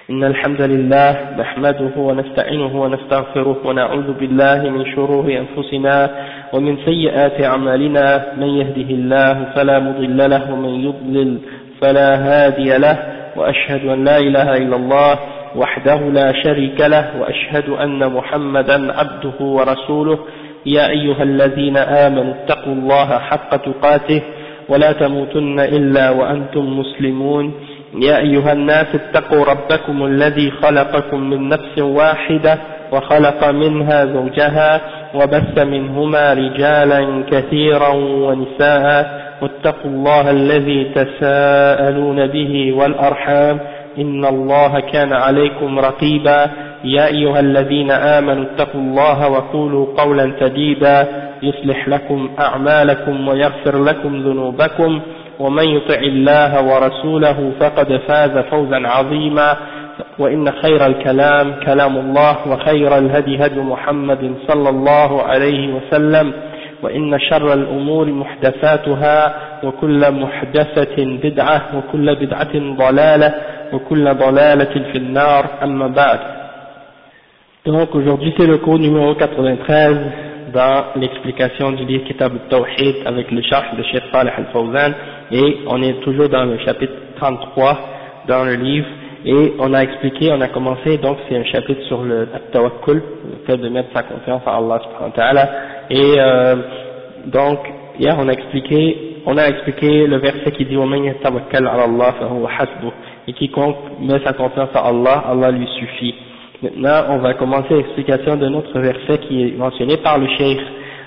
إن الحمد لله نحمده ونستعينه ونستغفره ونعوذ بالله من شرور أنفسنا ومن سيئات أعمالنا من يهده الله فلا مضل له ومن يضلل فلا هادي له وأشهد أن لا إله إلا الله وحده لا شريك له وأشهد أن محمدا عبده ورسوله يا أيها الذين آمنوا اتقوا الله حق تقاته ولا تموتن إلا وأنتم مسلمون يا أيها الناس اتقوا ربكم الذي خلقكم من نفس واحدة وخلق منها زوجها وبث منهما رجالا كثيرا ونساء واتقوا الله الذي تساءلون به والأرحام إن الله كان عليكم رقيبا يا أيها الذين آمنوا اتقوا الله وقولوا قولا سديدا يصلح لكم أعمالكم ويغفر لكم ذنوبكم ومن يطع الله ورسوله فقد فاز فوزا عظيما وإن خير الكلام كلام الله وخير الهدي هدي محمد صلى الله عليه وسلم وإن شر الأمور محدثاتها وكل محدثة بدعة وكل بدعة ضلالة وكل ضلالة في النار أما بعد. Donc aujourd'hui c'est le cours numéro 93 dans l'explication du livre Kitab al-Tawhid avec le sharh de Cheikh Salih al-Fawzan, et on est toujours dans le chapitre 33 dans le livre, et on a expliqué, on a commencé, donc c'est un chapitre sur le tawakkul, le fait de mettre sa confiance en Allah subhanahu wa ta'ala, et donc hier on a expliqué le verset qui dit وَمَنْ يَتَوَكَّلْ عَلَى اللَّهِ فَهُوَ حَسْبُهُ, et quiconque met sa confiance en Allah, Allah lui suffit. Maintenant, on va commencer l'explication d'un autre verset qui est mentionné par le Cheikh,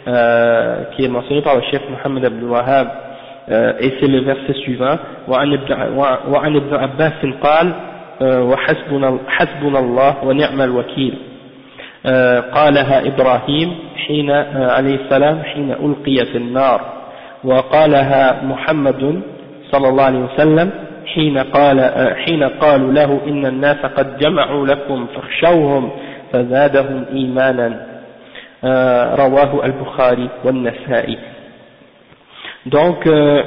Mohammed Abdul Wahhab, et c'est le verset suivant. وعن ابن عباس قال وحسبنا الله ونعم الوكيل قالها إبراهيم حين عليه السلام حين ألقي في النار، وقالها محمد صلى الله عليه وسلم حين قالوا له إن الناس قد جمعوا لكم فاخشوهم فزادهم إيمانا رواه البخاري والنسائي. Donc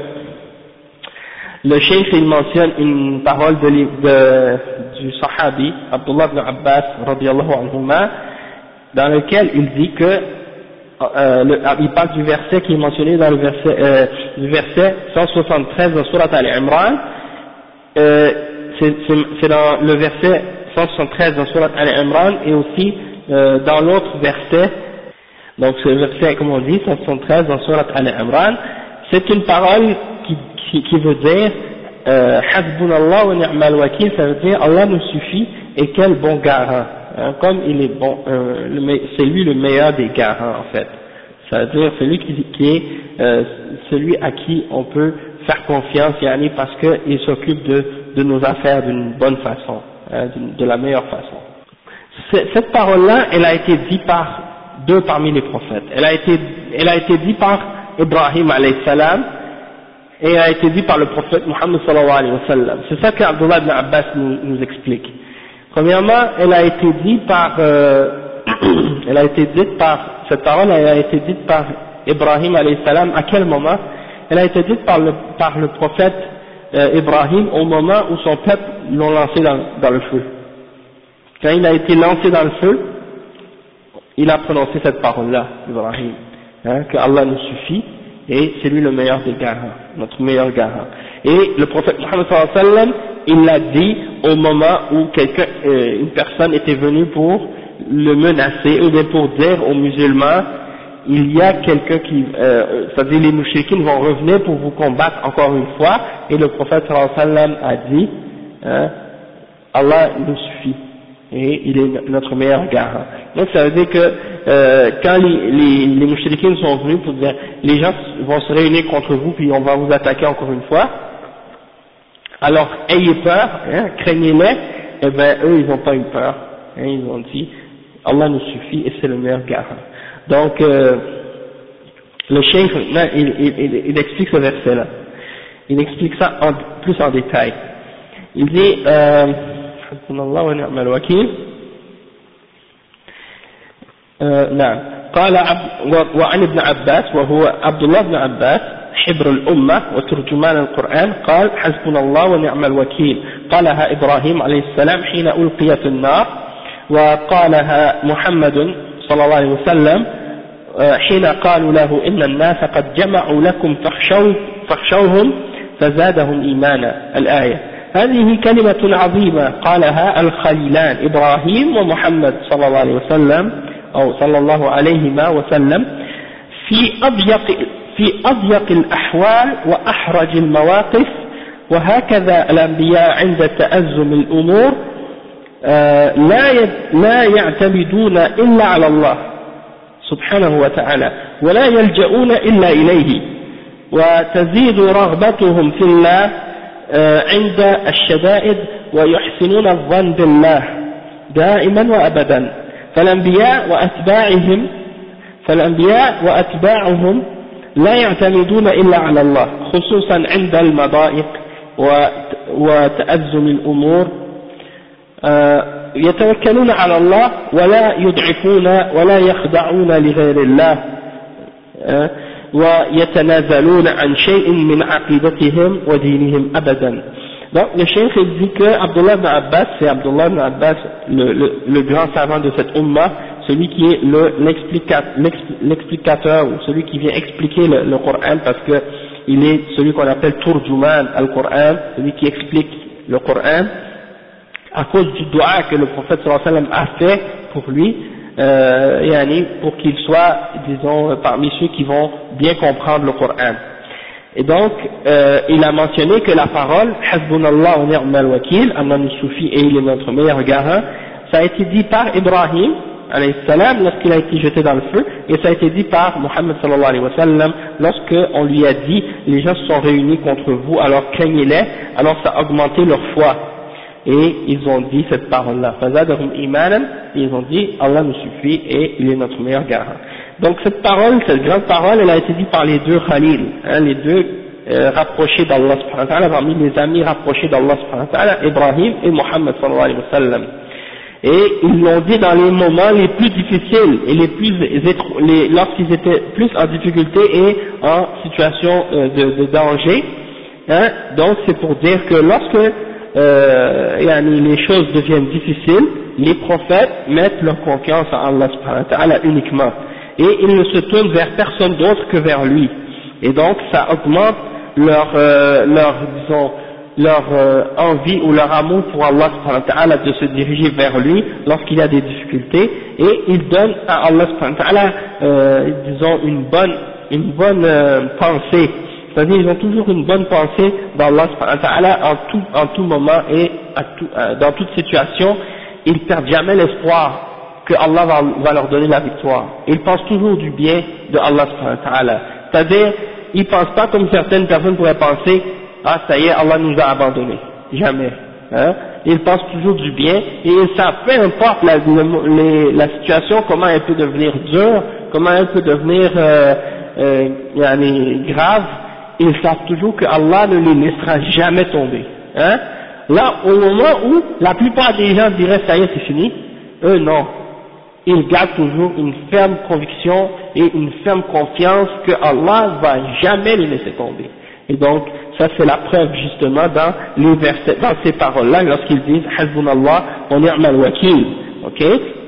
le cheikh il mentionne une parole du sahabi Abdullah ibn Abbas radiyallahu anhuma, dans lequel il dit que il parle du verset qui est mentionné dans le verset 173 de Surat Al-Imran. C'est dans le verset 173 dans Surat Al-Imran, et aussi dans l'autre verset, donc c'est le verset, comme on dit, 173 dans Surat Al-Imran. C'est une parole qui veut dire Hasbunallah wa ni'mal wakil, ça veut dire Allah nous suffit et quel bon garant, hein, comme il est bon, c'est lui le meilleur des garants en fait, ça veut dire celui qui est celui à qui on peut faire confiance, yani, parce qu'il s'occupe de nos affaires d'une bonne façon, hein, de la meilleure façon. Cette parole-là, elle a été dite par deux parmi les prophètes. Elle a été dite par Ibrahim alayhi salam, et elle a été dite par le prophète Muhammad sallallahu alayhi wa sallam. C'est ça qu'Abdullah ibn Abbas nous explique. Premièrement, elle a été dite par cette parole, elle a été dite par Ibrahim alayhi salam. À quel moment? Elle a été dite par le prophète Ibrahim au moment où son peuple l'ont lancé dans le feu. Quand il a été lancé dans le feu, il a prononcé cette parole-là, Ibrahim, hein, que Allah nous suffit et c'est lui le meilleur des garants, notre meilleur garant. Et le prophète Muhammad sallallahu alayhi wa sallam, il l'a dit au moment où une personne était venue pour le menacer, ou bien pour dire aux musulmans, il y a quelqu'un qui, c'est-à-dire les mouchriquines vont revenir pour vous combattre encore une fois, et le prophète sallallahu alayhi wa sallam a dit, Allah nous suffit, et il est notre meilleur garant. Donc ça veut dire que quand les mouchriquines sont venus pour dire, les gens vont se réunir contre vous, puis on va vous attaquer encore une fois, alors ayez peur, hein, craignez-les, et ben eux ils n'ont pas eu peur, hein, ils ont dit, Allah nous suffit et c'est le meilleur garant. Donc, le cheikh, il explique ce verset-là. Il explique ça plus en détail. Il dit, Hasbunallah wa ni'mal wakil. نعم. قال وعن ابن عباس وهو عبد الله بن عباس حبر الأمة وترجمان القرآن قال حسبنا الله ونعم الوكيل. قالها إبراهيم عليه السلام حين ألقي في النار، وقالها محمد صلى الله عليه وسلم حين قالوا له إن الناس قد جمعوا لكم فاخشوهم فزادهم إيمانا. الآية هذه كلمة عظيمة قالها الخليلان إبراهيم ومحمد صلى الله عليه وسلم أو صلى الله عليهما وسلم في أضيق الأحوال وأحرج المواقف. وهكذا الأنبياء عند تأزم الأمور لا يعتمدون إلا على الله سبحانه وتعالى ولا يلجؤون إلا إليه، وتزيد رغبتهم في الله عند الشدائد ويحسنون الظن بالله دائما وأبدا. فالأنبياء وأتباعهم لا يعتمدون إلا على الله خصوصا عند المضائق وتأزم الأمور، يتوكلون على الله ولا يضعفون ولا يخضعون لغير الله، ويتنازلون عن شيء من عقيدتهم ودينهم أبدا. Donc le cheikh dit que Abdullah ibn Abbas, c'est Abdullah ibn Abbas, le grand savant de cette umma, celui qui est l'explicateur ou celui qui vient expliquer le Coran, parce que il est celui qu'on appelle Turjuman al-Coran, celui qui explique le Coran, à cause du dua que le prophète sallallahu alayhi wa sallam a fait pour lui, pour qu'il soit, disons, parmi ceux qui vont bien comprendre le Coran. Et donc, il a mentionné que la parole Hasbunallah wa ni'mal wakil, Allah nous suffit et il est notre meilleur garant, ça a été dit par Ibrahim alayhi salam lorsqu'il a été jeté dans le feu, et ça a été dit par Muhammad sallallahu alayhi wa sallam lorsqu'on lui a dit les gens se sont réunis contre vous, alors craignez-les, alors ça a augmenté leur foi. Et ils ont dit cette parole-là, fazadahum imanan, et ils ont dit Allah nous suffit et il est notre meilleur garant. Donc cette parole, cette grande parole, elle a été dite par les deux Khalil, les deux rapprochés d'Allah subhanahu wa ta'ala, parmi les amis rapprochés d'Allah subhanahu wa ta'ala, Ibrahim et Muhammad sallallahu alayhi wa sallam. Et ils l'ont dit dans les moments les plus difficiles et lorsqu'ils étaient plus en difficulté et en situation de danger. Donc c'est pour dire que lorsque les choses deviennent difficiles, les prophètes mettent leur confiance en Allah subhanahu wa ta'ala uniquement, et ils ne se tournent vers personne d'autre que vers lui, et donc ça augmente leur envie ou leur amour pour Allah subhanahu wa ta'ala de se diriger vers lui lorsqu'il y a des difficultés, et ils donnent à Allah subhanahu wa ta'ala disons une bonne pensée. C'est-à-dire ils ont toujours une bonne pensée d'Allah subhanahu wa ta'ala en tout moment et dans toute situation. Ils ne perdent jamais l'espoir que Allah va leur donner la victoire. Ils pensent toujours du bien de Allah subhanahu wa ta'ala. C'est-à-dire, ils ne pensent pas comme certaines personnes pourraient penser, ah ça y est, Allah nous a abandonnés. Jamais. Ils pensent toujours du bien, et ça, peu importe la situation, comment elle peut devenir dure, comment elle peut devenir grave, ils savent toujours que Allah ne les laissera jamais tomber. Là, au moment où la plupart des gens diraient ça y est, c'est fini, eux non. Ils gardent toujours une ferme conviction et une ferme confiance que Allah va jamais les laisser tomber. Et donc, ça c'est la preuve justement dans les versets, dans ces paroles-là, lorsqu'ils disent Hasbunallah wa ni'mal wakil. Ok?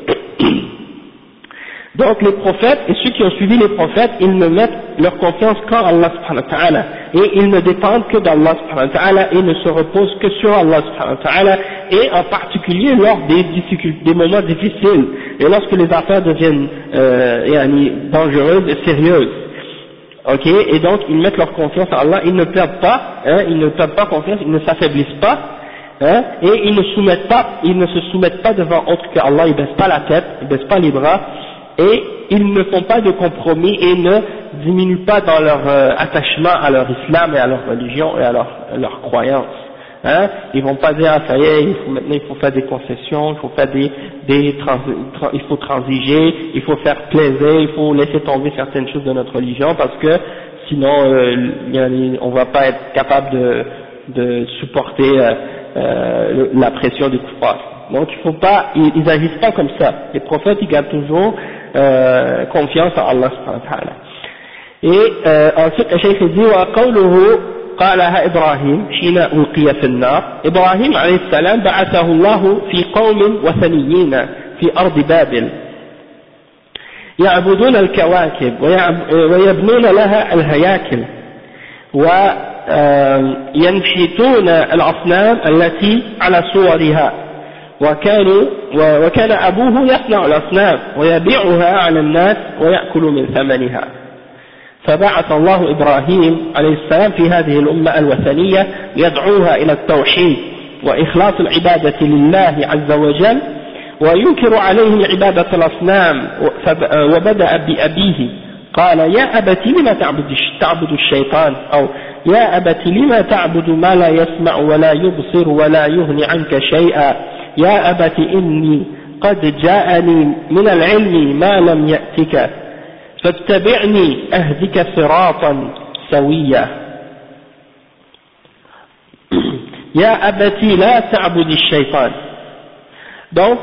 Donc les prophètes et ceux qui ont suivi les prophètes, ils ne mettent leur confiance qu'en Allah subhanahu wa ta'ala, et ils ne dépendent que d'Allah subhanahu wa ta'ala et ne se reposent que sur Allah subhanahu wa ta'ala, et en particulier lors des moments difficiles et lorsque les affaires deviennent dangereuses et sérieuses. Ok, et donc ils mettent leur confiance en Allah, ils ne perdent pas confiance, ils ne s'affaiblissent pas, et ils ne se soumettent pas devant autre qu'Allah, ils baissent pas la tête, ils baissent pas les bras, et ils ne font pas de compromis et ne diminuent pas dans leur attachement à leur islam et à leur religion et à leur croyance. Ils vont pas dire ah ça y est, il faut faire des concessions, il faut faire il faut transiger, il faut faire plaisir, il faut laisser tomber certaines choses de notre religion parce que sinon on va pas être capable de supporter la pression des kuffars. Donc il faut pas, ils agissent pas comme ça. Les prophètes ils gardent toujours confiance en Allah subhanahu wa ta'ala. Et ensuite le cheikh dit وقوله قالها إبراهيم حين ألقي في النار. إبراهيم عليه السلام بعثه الله في قوم وثنيين في أرض بابل يعبدون الكواكب ويبنون لها الهياكل وينحتون الأصنام التي على صورها وكان أبوه يصنع الأصنام ويبيعها على الناس ويأكل من ثمنها. فبعث الله إبراهيم عليه السلام في هذه الأمة الوثنية يدعوها إلى التوحيد وإخلاص العبادة لله عز وجل وينكر عليهم عبادة الأصنام. وبدأ بأبيه قال يا أبت لم تعبد الشيطان أو يا أبت لم تعبد ما لا يسمع ولا يبصر ولا يغني عنك شيئا يا أبت إني قد جاءني من العلم ما لم يأتك فاتبعني أهدك صراطا سويا. يا أبت لا تعبد الشيطان. Donc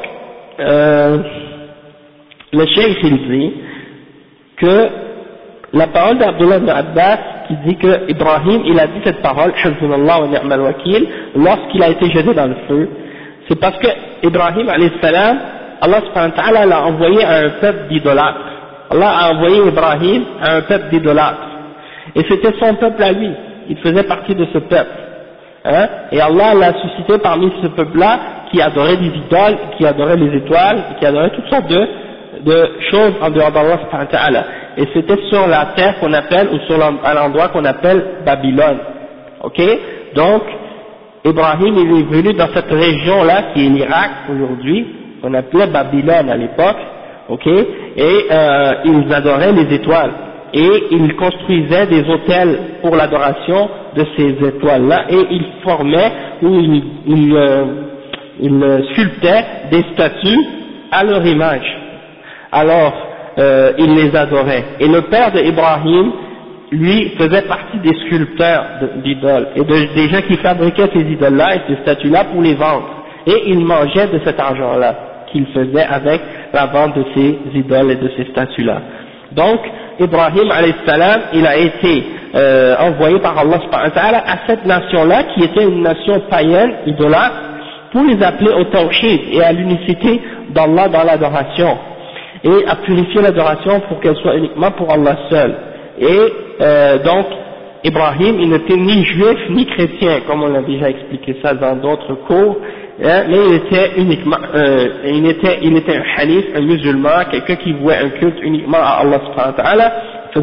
le cheikh il dit que la parole d'Abdullah ibn Abbas qui dit que Ibrahim il a dit cette parole Hasbunallah wa ni'mal wakil lorsqu'il a été jeté dans le feu, c'est parce que Ibrahim alayhi salam, Allah subhanahu wa ta'ala l'a envoyé à un peuple d'idolâtres. Allah a envoyé Ibrahim à un peuple d'idolâtres et c'était son peuple à lui, il faisait partie de ce peuple, hein? Et Allah l'a suscité parmi ce peuple-là qui adorait des idoles, qui adorait les étoiles, qui adorait toutes sortes de choses en dehors d'Allah subhanahu wa ta'ala. Et c'était sur la terre qu'on appelle, ou sur l'endroit qu'on appelle Babylone. Ok? Donc, Ibrahim il est venu dans cette région-là qui est l'Irak aujourd'hui, qu'on appelait Babylone à l'époque, ok? Et ils adoraient les étoiles. Et ils construisaient des autels pour l'adoration de ces étoiles-là, et ils formaient, ou ils sculptaient des statues à leur image. Alors, ils les adoraient. Et le père d'Ibrahim, lui, faisait partie des sculpteurs d'idoles, et des gens qui fabriquaient ces idoles-là et ces statues-là pour les vendre. Et ils mangeaient de cet argent-là qu'ils faisaient avec la vente de ces idoles et de ces statues-là. Donc, Ibrahim alayhi salam, il a été envoyé par Allah subhanahu wa ta'ala à cette nation-là qui était une nation païenne, idolâtre, pour les appeler au tawhid et à l'unicité d'Allah dans l'adoration, et à purifier l'adoration pour qu'elle soit uniquement pour Allah seul. Et donc Ibrahim il n'était ni juif ni chrétien comme on a déjà expliqué ça dans d'autres cours, hein, mais il était uniquement il était un hanif, un musulman, quelqu'un qui vouait un culte uniquement à Allah subhanahu wa ta'ala. Il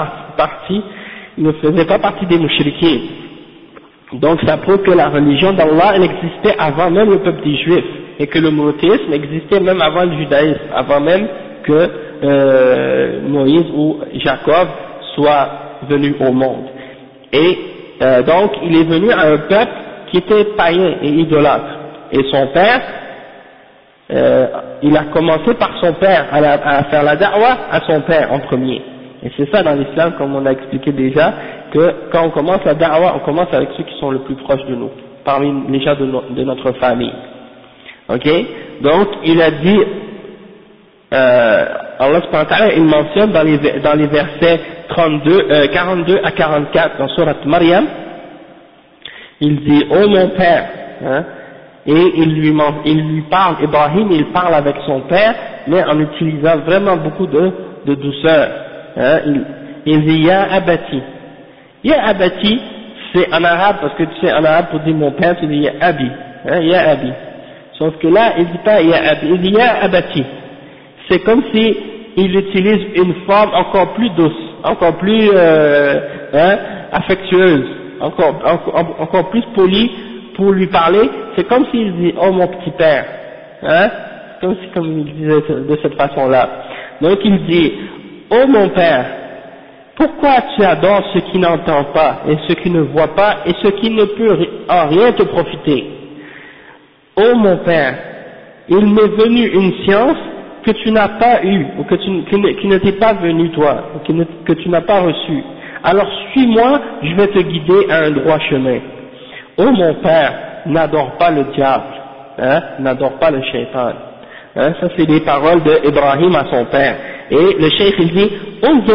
ne faisait pas partie des mouchriquins. Donc ça prouve que la religion d'Allah elle existait avant même le peuple des juifs, et que le monothéisme existait même avant le judaïsme, avant même que Moïse ou Jacob soient venus au monde. Et donc il est venu à un peuple qui était païen et idolâtre, et son père il a commencé par son père à faire la da'wa à son père en premier. Et c'est ça dans l'islam, comme on a expliqué déjà, que quand on commence la da'wa, on commence avec ceux qui sont le plus proches de nous, parmi les gens de notre famille. Ok? Donc il a dit, Allah subhanahu wa ta'ala, il mentionne dans les versets 42 à 44 dans Surat Maryam, il dit, oh mon père, hein, et il lui parle, Ibrahim il parle avec son père, mais en utilisant vraiment beaucoup de douceur. Hein, il dit Ya Abati. Ya Abati, c'est en arabe, parce que tu sais, en arabe pour dire mon père, tu dis Ya Abi. Hein, Ya Abi. Sauf que là, il dit pas Ya Abi, il dit Ya Abati. C'est comme si il utilise une forme encore plus douce, encore plus affectueuse, encore plus polie pour lui parler. C'est comme s'il dit Oh mon petit père. Hein, comme il disait de cette façon-là. Donc il dit Oh mon père, pourquoi tu adores ce qui n'entend pas, et ce qui ne voit pas, et ce qui ne peut en rien te profiter? Oh mon père, il m'est venu une science que tu n'as pas eue, ou qui ne t'est pas venue toi, ou que tu n'as pas reçue. Alors suis-moi, je vais te guider à un droit chemin. Oh mon père, n'adore pas le diable, hein, n'adore pas le shaitan. Hein, ça c'est les paroles d'Ibrahim à son père. Et le cheikh il dit Unzur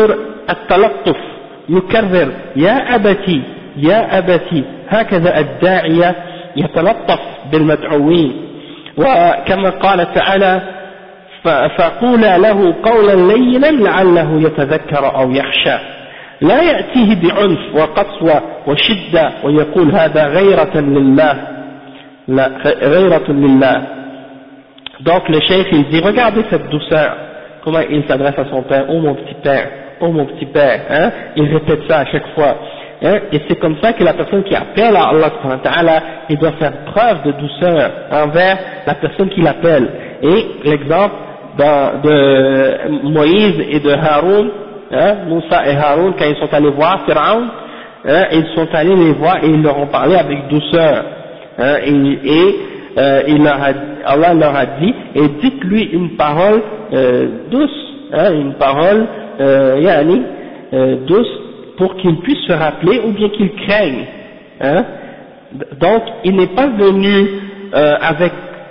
التلطف يكرر يا أبتي يا أبتي، هكذا الداعية يتلطف بالمدعوين. وكما قال تعالى فقولا له قولا لينا لعله يتذكر أو يخشى، لا يأتيه بعنف وقسوة وشدة ويقول هذا غيرة لله، لا غيرة لله. Donc le cheikh il dit regardez cette douceur, comment il s'adresse à son père, oh mon petit père, oh mon petit père, hein? Il répète ça à chaque fois, hein? Et c'est comme ça que la personne qui appelle à Allah subhanahu wa ta'ala, il doit faire preuve de douceur envers la personne qui l'appelle. Et l'exemple de Moïse et de Haroun, hein? Moussa et Haroun, quand ils sont allés voir Pharaon, hein? Ils sont allés les voir et ils leur ont parlé avec douceur, hein? Allah leur a dit, et dites-lui une parole douce, hein, une parole douce, pour qu'il puisse se rappeler ou bien qu'il craigne, hein. Donc il n'est pas venu avec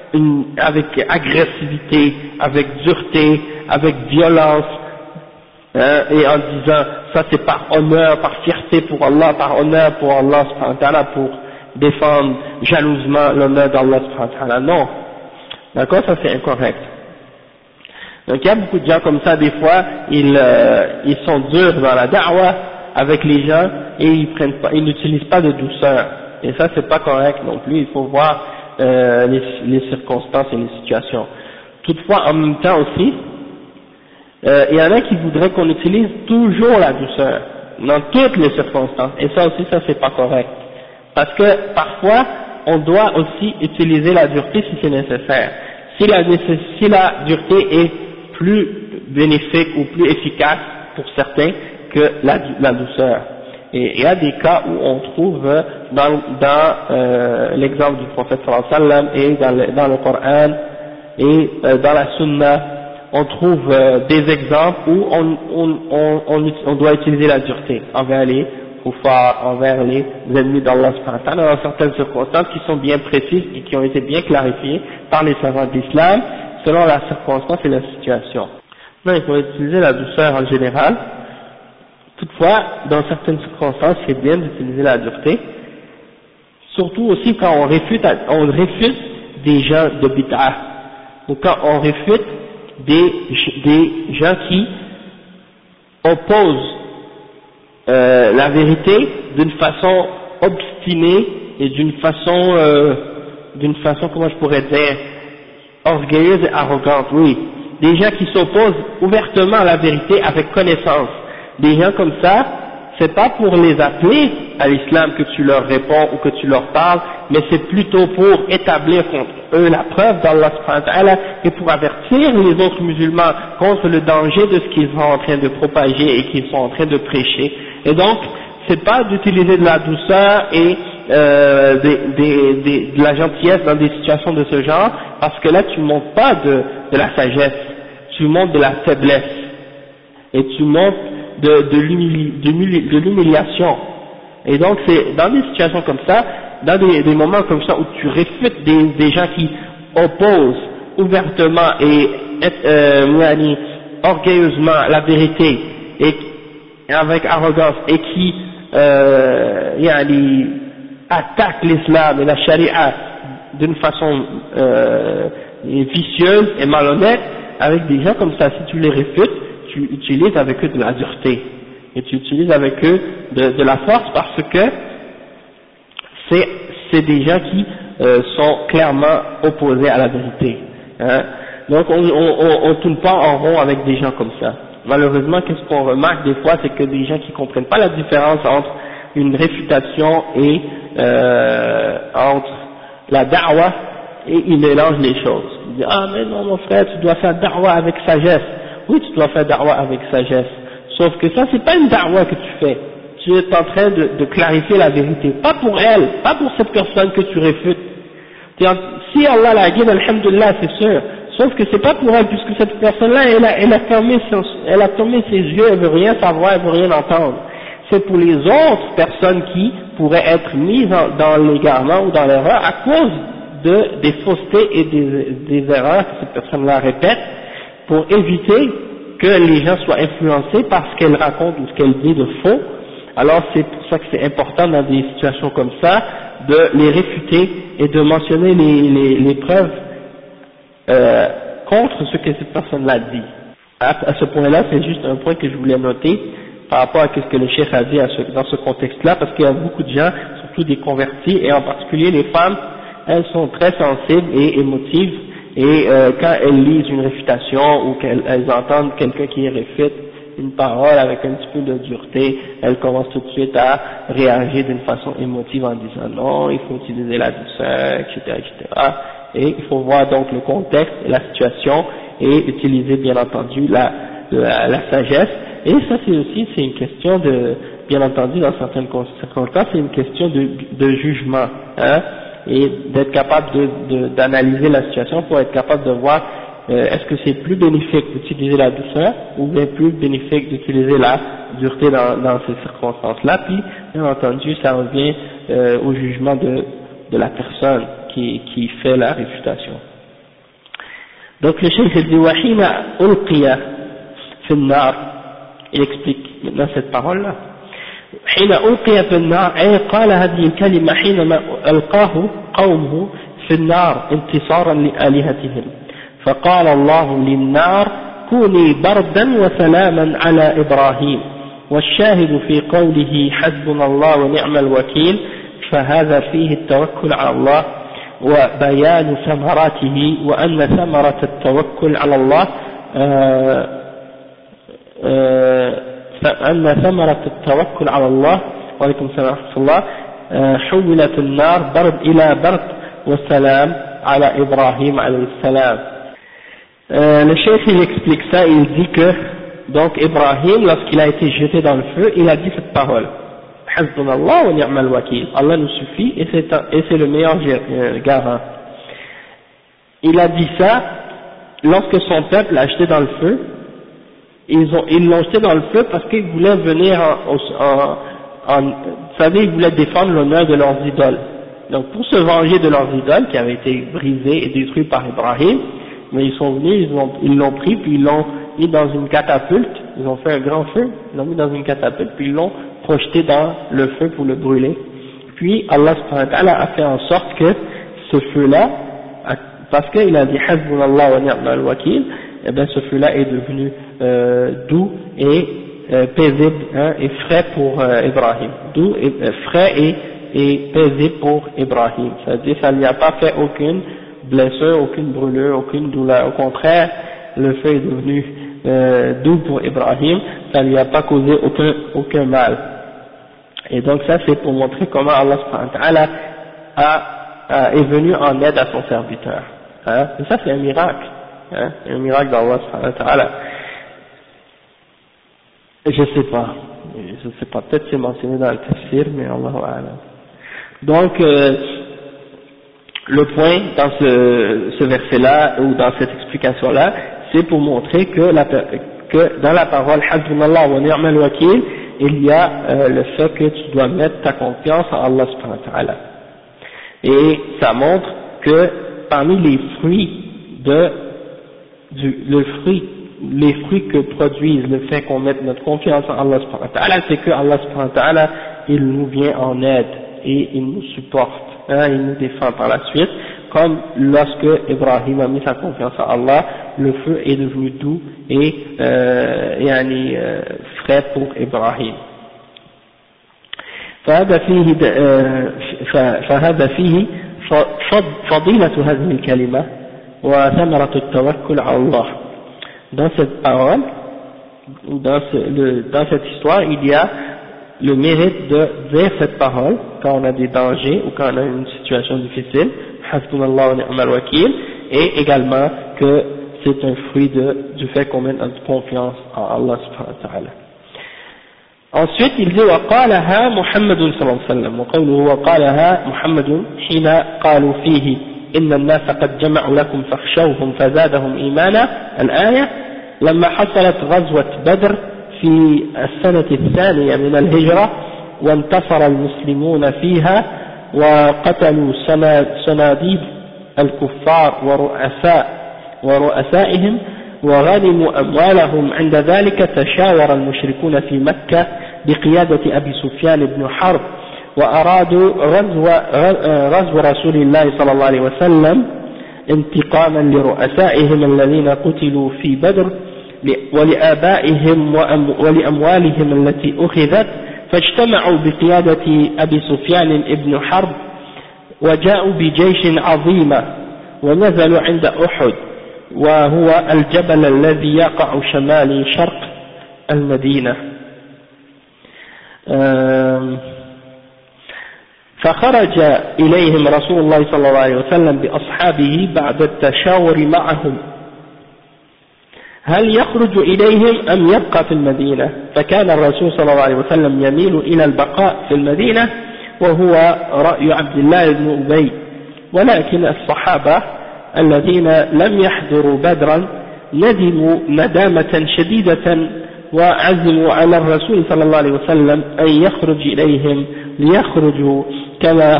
agressivité, avec dureté, avec violence, hein, et en disant ça c'est par honneur, par fierté pour Allah, par honneur pour Allah subhanahu wa ta'ala, pour défendre jalousement l'honneur d'Allah subhanahu wa ta'ala. Non, d'accord, ça c'est incorrect. Donc il y a beaucoup de gens comme ça, des fois ils sont durs dans la da'wah avec les gens et ils n'utilisent pas de douceur, et ça c'est pas correct non plus. Il faut voir les circonstances et les situations. Toutefois en même temps aussi il y en a qui voudraient qu'on utilise toujours la douceur dans toutes les circonstances, et ça aussi ça c'est pas correct. Parce que parfois, on doit aussi utiliser la dureté si c'est nécessaire. Si la dureté est plus bénéfique ou plus efficace pour certains que la douceur. Et il y a des cas où on trouve dans l'exemple du prophète sallallahu alayhi wa sallam et dans le Coran et dans la Sunna, on trouve des exemples où on doit utiliser la dureté envers les envers les ennemis d'Allah subhanahu wa ta'ala dans certaines circonstances qui sont bien précises et qui ont été bien clarifiées par les savants d'Islam selon la circonstance et la situation. Non, il faut utiliser la douceur en général. Toutefois, dans certaines circonstances, c'est bien d'utiliser la dureté, surtout aussi quand on réfute des gens de bid'ah, ou quand on réfute des gens qui opposent la vérité d'une façon obstinée et d'une façon comment je pourrais dire, orgueilleuse et arrogante. Oui, des gens qui s'opposent ouvertement à la vérité avec connaissance. Des gens comme ça, c'est pas pour les appeler à l'islam que tu leur réponds ou que tu leur parles, mais c'est plutôt pour établir contre eux la preuve d'Allah subhanahu wa ta'ala et pour avertir les autres musulmans contre le danger de ce qu'ils sont en train de propager et qu'ils sont en train de prêcher. Et donc, c'est pas d'utiliser de la douceur et de la gentillesse dans des situations de ce genre, parce que là tu montres pas de la sagesse, tu montres de la faiblesse, et tu montres de l'humiliation. Et donc c'est dans des situations comme ça, dans des moments comme ça où tu réfutes des gens qui opposent ouvertement et orgueilleusement la vérité et avec arrogance et qui attaquent l'islam et la charia d'une façon vicieuse et malhonnête, avec des gens comme ça, si tu les réfutes, tu utilises avec eux de la dureté et tu utilises avec eux de la force, parce que c'est des gens qui sont clairement opposés à la vérité, hein. Donc on tourne pas en rond avec des gens comme ça. Malheureusement, qu'est-ce qu'on remarque des fois, c'est que des gens qui comprennent pas la différence entre une réfutation et entre la da'wa, et ils mélangent les choses. Ils disent ah mais non mon frère, tu dois faire da'wa avec sagesse. Oui, tu dois faire da'wa avec sagesse. Sauf que ça c'est pas une da'wa que tu fais. Tu es en train de clarifier la vérité, pas pour elle, pas pour cette personne que tu réfutes. Si Allah la guide, alhamdulillah, c'est sûr. Sauf que c'est pas pour elle, puisque cette personne-là, elle a fermé ses yeux, elle veut rien savoir, elle veut rien entendre. C'est pour les autres personnes qui pourraient être mises dans l'égarement ou dans l'erreur à cause des faussetés et des erreurs que cette personne-là répète, pour éviter que les gens soient influencés par ce qu'elle raconte ou ce qu'elle dit de faux, alors c'est pour ça que c'est important dans des situations comme ça de les réfuter et de mentionner les preuves contre ce que cette personne-là dit. À ce point-là, c'est juste un point que je voulais noter par rapport à ce que le cheikh a dit dans ce contexte-là, parce qu'il y a beaucoup de gens, surtout des convertis, et en particulier les femmes, elles sont très sensibles et émotives, et quand elles lisent une réfutation ou qu'elles entendent quelqu'un qui réfute une parole avec un petit peu de dureté, elles commencent tout de suite à réagir d'une façon émotive en disant non, il faut utiliser la douceur, etc., etc. Et il faut voir donc le contexte et la situation et utiliser bien entendu la sagesse. Et ça c'est une question de, bien entendu dans certaines circonstances, c'est une question de jugement, hein, et d'être capable d'analyser la situation pour être capable de voir est-ce que c'est plus bénéfique d'utiliser la douceur ou bien plus bénéfique d'utiliser la dureté dans ces circonstances-là. Puis bien entendu ça revient au jugement de la personne qui fait la réfutation. Donc le cheikh dit wahina ulqiya fi an-nar, il explique maintenant cette parole-là. حين ألقي في النار أي قال هذه الكلمة حينما ألقاه قومه في النار انتصارا لآلهتهم، فقال الله للنار كوني بردا وسلاما على إبراهيم، والشاهد في قوله حسبنا الله ونعم الوكيل فهذا فيه التوكل على الله وبيان ثمراته، وأن ثمرة التوكل على الله فأن ثمرة التوكل على الله وعليكم السلام ورحمة الله حولت النار برد إلى برد والسلام على إبراهيم عليه السلام. Le cheikh il explique ça, il dit que donc Ibrahim, lorsqu'il a été jeté dans le feu, il a dit cette parole, Hasbunallah wa ni'mal wakil, Allah nous suffit et c'est le meilleur garant. Il a dit ça lorsque son peuple l'a jeté dans le feu. Ils l'ont jeté dans le feu parce qu'ils voulaient venir vous savez, ils voulaient défendre l'honneur de leurs idoles. Donc pour se venger de leurs idoles qui avaient été brisées et détruites par Ibrahim, mais ils sont venus, ils l'ont pris, puis ils l'ont mis dans une catapulte, ils ont fait un grand feu, ils l'ont mis dans une catapulte, puis ils l'ont projeté dans le feu pour le brûler. Puis Allah subhanahu wa ta'ala a fait en sorte que ce feu-là, parce qu'il a dit Hasbunallah wa ni'mal wakil, eh bien ce feu-là est devenu doux et paisible, hein, et frais pour Ibrahim, doux et frais et paisible pour Ibrahim. C'est-à-dire ça n'y a pas fait aucune blessure, aucune brûlure, aucune douleur. Au contraire, le feu est devenu doux pour Ibrahim, ça ne lui a pas causé aucun mal. Et donc ça c'est pour montrer comment Allah subhanahu wa ta'ala est venu en aide à son serviteur. Hein. Et ça c'est un miracle. Hein, un miracle d'Allah subhanahu wa ta'ala. Je sais pas, peut-être c'est mentionné dans le tafsir, mais Allahu a'lam. Donc, le point dans ce verset-là, ou dans cette explication-là, c'est pour montrer que dans la parole Hasbunallah wa ni'mal wakil, il y a le fait que tu dois mettre ta confiance en Allah subhanahu wa ta'ala. Et ça montre que parmi les fruits les fruits que produisent le fait qu'on mette notre confiance en Allah subhanahu wa ta'ala, c'est que Allah subhanahu wa ta'ala, il nous vient en aide et il nous supporte, hein, il nous défend par la suite, comme lorsque Ibrahim a mis sa confiance en Allah, le feu est devenu doux et frais pour Ibrahim. فهذا فيه فضيلة هذه الكلمة وثمرة التوكل على الله. Dans cette parole, ou dans cette histoire, il y a le mérite de dire cette parole quand on a des dangers ou quand on a une situation difficile, Hasbunallah wa ni'mal wakil, et également que c'est un fruit du fait qu'on met notre confiance en Allah subhanahu wa ta'ala. Ensuite, il dit وقالها محمد صلى الله عليه وسلم وقوله وقالها محمد حين قالوا فيه إن الناس قد جمعوا لكم فاخشوهم فزادهم إيمانا الآية لما حصلت غزوة بدر في السنة الثانية من الهجرة وانتصر المسلمون فيها وقتلوا صناديد الكفار ورؤسائهم وغنموا أموالهم. عند ذلك تشاور المشركون في مكة بقيادة أبي سفيان بن حرب وأرادوا غزو رسول الله صلى الله عليه وسلم انتقاما لرؤسائهم الذين قتلوا في بدر ولآبائهم ولأموالهم التي أخذت، فاجتمعوا بقيادة أبي سفيان بن حرب وجاءوا بجيش عظيم ونزلوا عند أحد، وهو الجبل الذي يقع شمال شرق المدينة. فخرج إليهم رسول الله صلى الله عليه وسلم بأصحابه بعد التشاور معهم هل يخرج إليهم أم يبقى في المدينة، فكان الرسول صلى الله عليه وسلم يميل إلى البقاء في المدينة وهو رأي عبد الله بن أبي، ولكن الصحابة الذين لم يحضروا بدرا ندموا ندامة شديدة وعزموا على الرسول صلى الله عليه وسلم أن يخرج إليهم ليخرجوا كما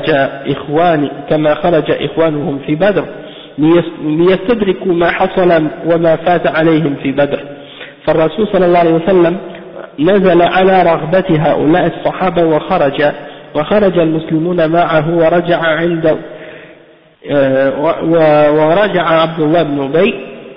خرج إخوانهم في بدر ليستدركوا ما حصل وما فات عليهم في بدر. فالرسول صلى الله عليه وسلم نزل على رغبة هؤلاء الصحابة وخرج المسلمون معه ورجع عبد الله بن أبي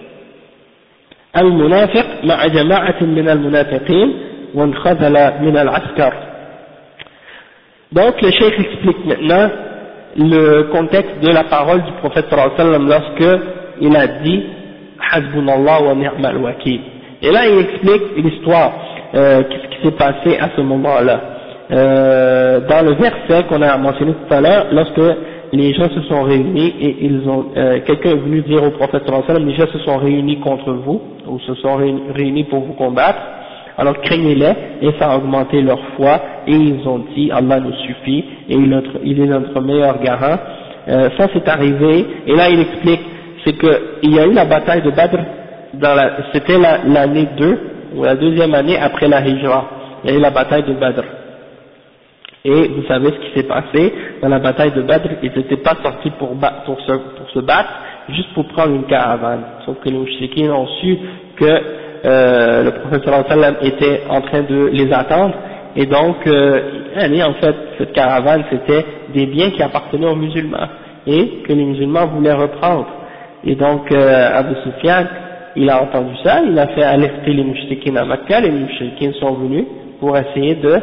المنافق مع جماعة من المنافقين وانخذل من العسكر. Donc le cheikh explique maintenant le contexte de la parole du prophète sallallahu alayhi wa sallam lorsque il a dit Hasbunallah wa ni'mal wakil. Et là il explique l'histoire, qu'est-ce qui s'est passé à ce moment-là. Dans le verset qu'on a mentionné tout à l'heure, lorsque les gens se sont réunis et quelqu'un est venu dire au prophète sallallahu alayhi wa sallam, les gens se sont réunis contre vous, ou se sont réunis pour vous combattre, alors craignez-les, et ça a augmenté leur foi, et ils ont dit Allah nous suffit, et il est notre meilleur garant. Ça c'est arrivé, et là il explique, c'est qu'il y a eu la bataille de Badr, c'était l'année 2, ou la deuxième année après la Hijra, il y a eu la bataille de Badr. Et vous savez ce qui s'est passé, dans la bataille de Badr, ils n'étaient pas sortis pour se battre, juste pour prendre une caravane, sauf que les mouchriquins ont su que le prophète sallallahu alayhi wa sallam était en train de les attendre, et donc en fait cette caravane c'était des biens qui appartenaient aux musulmans et que les musulmans voulaient reprendre, et donc Abu Sufyan il a entendu ça, il a fait alerter les mouchriquins à Makkah, les mouchriquins sont venus pour essayer de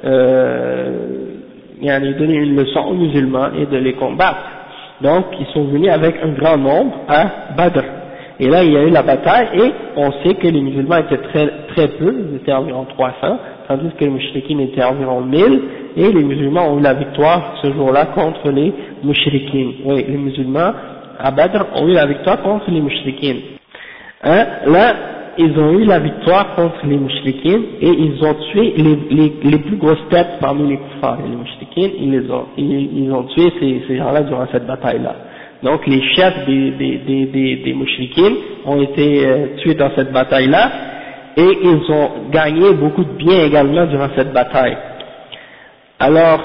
donner une leçon aux musulmans et de les combattre. Donc ils sont venus avec un grand nombre à Badr. Et là il y a eu la bataille, et on sait que les musulmans étaient très peu, ils étaient environ 300, tandis que les mouchriquins étaient environ 1000, et les musulmans ont eu la victoire ce jour-là contre les mouchriquins. Oui, les musulmans à Badr ont eu la victoire contre les mouchriquins. Là, ils ont eu la victoire contre les mouchriquins, et ils ont tué les plus grosses têtes parmi les kuffars. Les mouchriquins, ils ont tué ces gens-là durant cette bataille-là. Donc les chefs des mouchriquins ont été tués dans cette bataille-là, et ils ont gagné beaucoup de biens également durant cette bataille. Alors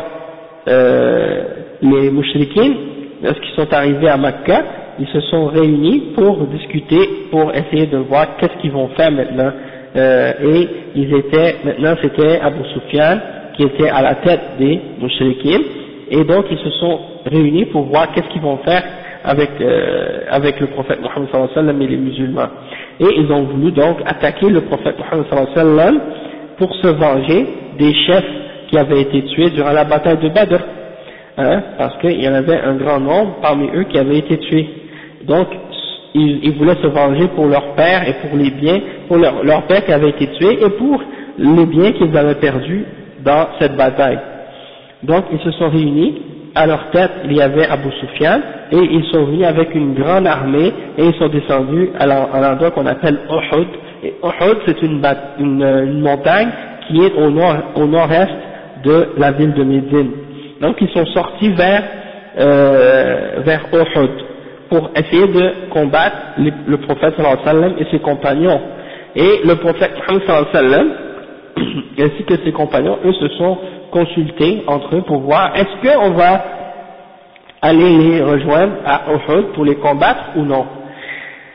les mouchriquins, lorsqu'ils sont arrivés à Makkah, ils se sont réunis pour discuter, pour essayer de voir qu'est-ce qu'ils vont faire maintenant, et maintenant c'était Abu Sufyan qui était à la tête des mouchriquins, et donc ils se sont réunis pour voir qu'est-ce qu'ils vont faire avec le prophète Mohammed sallallahu alayhi wa sallam et les musulmans. Et ils ont voulu donc attaquer le prophète Mohammed sallallahu alayhi wa sallam pour se venger des chefs qui avaient été tués durant la bataille de Badr, parce qu'il y en avait un grand nombre parmi eux qui avaient été tués. Donc ils voulaient se venger pour leur père et pour les biens, pour leur père qui avait été tué, et pour les biens qu'ils avaient perdus dans cette bataille. Donc ils se sont réunis, à leur tête il y avait Abu Sufyan, et ils sont venus avec une grande armée, et ils sont descendus à l'endroit qu'on appelle Uhud. Et Uhud c'est une montagne qui est au nord-est de la ville de Médine. Donc ils sont sortis vers Uhud pour essayer de combattre le prophète sallallahu alayhi wa sallam et ses compagnons. Et le prophète Muhammad sallallahu alayhi wa sallam ainsi que ses compagnons, eux se sont consultés entre eux pour voir est-ce qu'on va aller les rejoindre à Uhud pour les combattre ou non.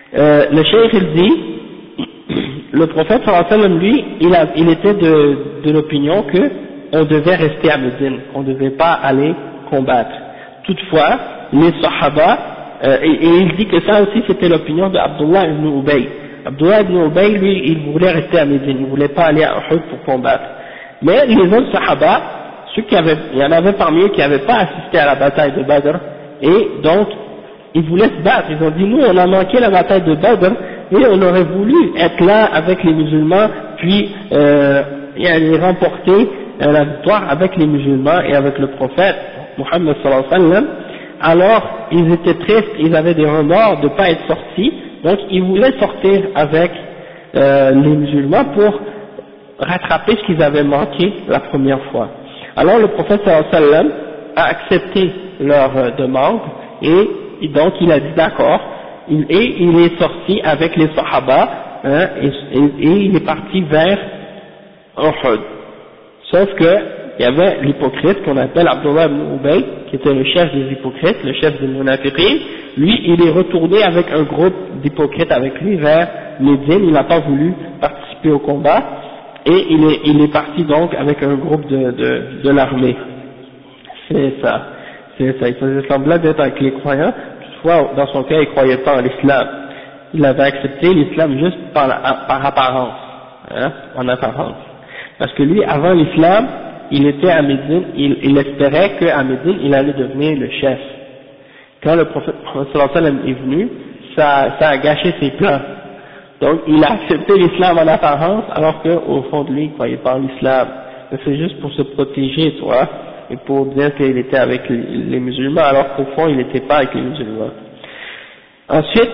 Le cheikh il dit, le prophète sallallahu alayhi wa sallam, lui, il était de l'opinion que on devait rester à Médine, on ne devait pas aller combattre. Toutefois, les Sahaba, et il dit que ça aussi c'était l'opinion d'Abdullah ibn Ubay. Abdullah ibn Ubay, lui, il voulait rester à Médine, il ne voulait pas aller à Uhud pour combattre. Mais les autres Sahaba, il y en avait parmi eux qui n'avaient pas assisté à la bataille de Badr, et donc ils voulaient se battre. Ils ont dit, nous on a manqué la bataille de Badr, et on aurait voulu être là avec les musulmans, puis remporter la victoire avec les musulmans et avec le prophète Muhammad sallallahu alayhi wa sallam. Alors ils étaient tristes, ils avaient des remords de ne pas être sortis, donc ils voulaient sortir avec les musulmans pour rattraper ce qu'ils avaient manqué la première fois. Alors le prophète sallallahu alayhi wa sallam a accepté leur demande, et donc il a dit d'accord, et il est sorti avec les Sahaba, et il est parti vers Uhud. Sauf que il y avait l'hypocrite qu'on appelle Abdullah ibn Ubay, qui était le chef des hypocrites, le chef des munafiqin. Lui, il est retourné avec un groupe d'hypocrites avec lui vers Médine, il n'a pas voulu participer au combat, et il est parti donc avec un groupe de l'armée. C'est ça. Il faisait semblant d'être avec les croyants, toutefois dans son cas il ne croyait pas en l'islam. Il avait accepté l'islam juste par apparence, en apparence. Parce que lui, avant l'islam, il était à Médine, il espérait qu'à Médine, il allait devenir le chef. Quand le prophète sallallahu alayhi wa sallam est venu, ça a gâché ses plans. Donc, il a accepté l'islam en apparence, alors qu'au fond de lui, il ne croyait pas en l'islam. C'est juste pour se protéger, toi, et pour dire qu'il était avec les musulmans, alors qu'au fond, il n'était pas avec les musulmans. Ensuite,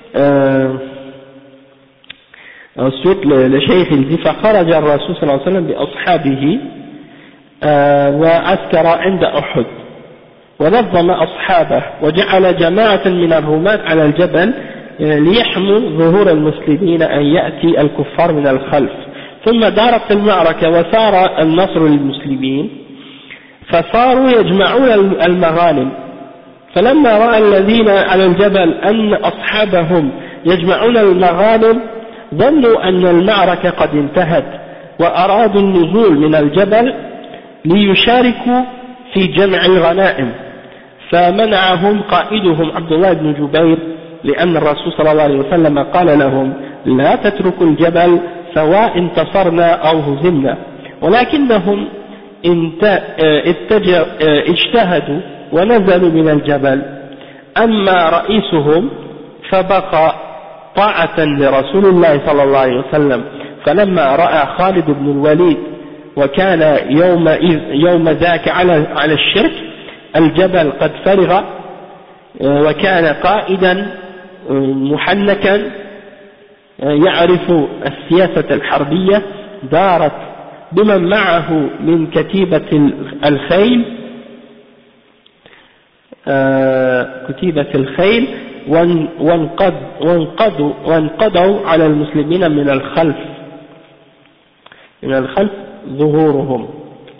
le cheikh il dit فخرج الرسول صلى الله عليه وسلم بأصحابه وعسكر عند أحد ونظم أصحابه وجعل جماعة من الرماة على الجبل ليحموا ظهور المسلمين أن يأتي الكفار من الخلف ثم دارت المعركة وصار النصر للمسلمين فصاروا يجمعون المغانم فلما رأى الذين على الجبل أن أصحابهم يجمعون المغانم ظنوا أن المعركة قد انتهت وأرادوا النزول من الجبل ليشاركوا في جمع الغنائم فمنعهم قائدهم عبد الله بن جبير لأن الرسول صلى الله عليه وسلم قال لهم لا تتركوا الجبل سواء انتصرنا أو هزمنا ولكنهم اجتهدوا ونزلوا من الجبل أما رئيسهم فبقى طاعة لرسول الله صلى الله عليه وسلم فلما رأى خالد بن الوليد وكان يوم ذاك على الشرك الجبل قد فرغ وكان قائدا محنكا يعرف السياسة الحربية دارت بمن معه من كتيبة الخيل وانقضوا على المسلمين من الخلف ظهورهم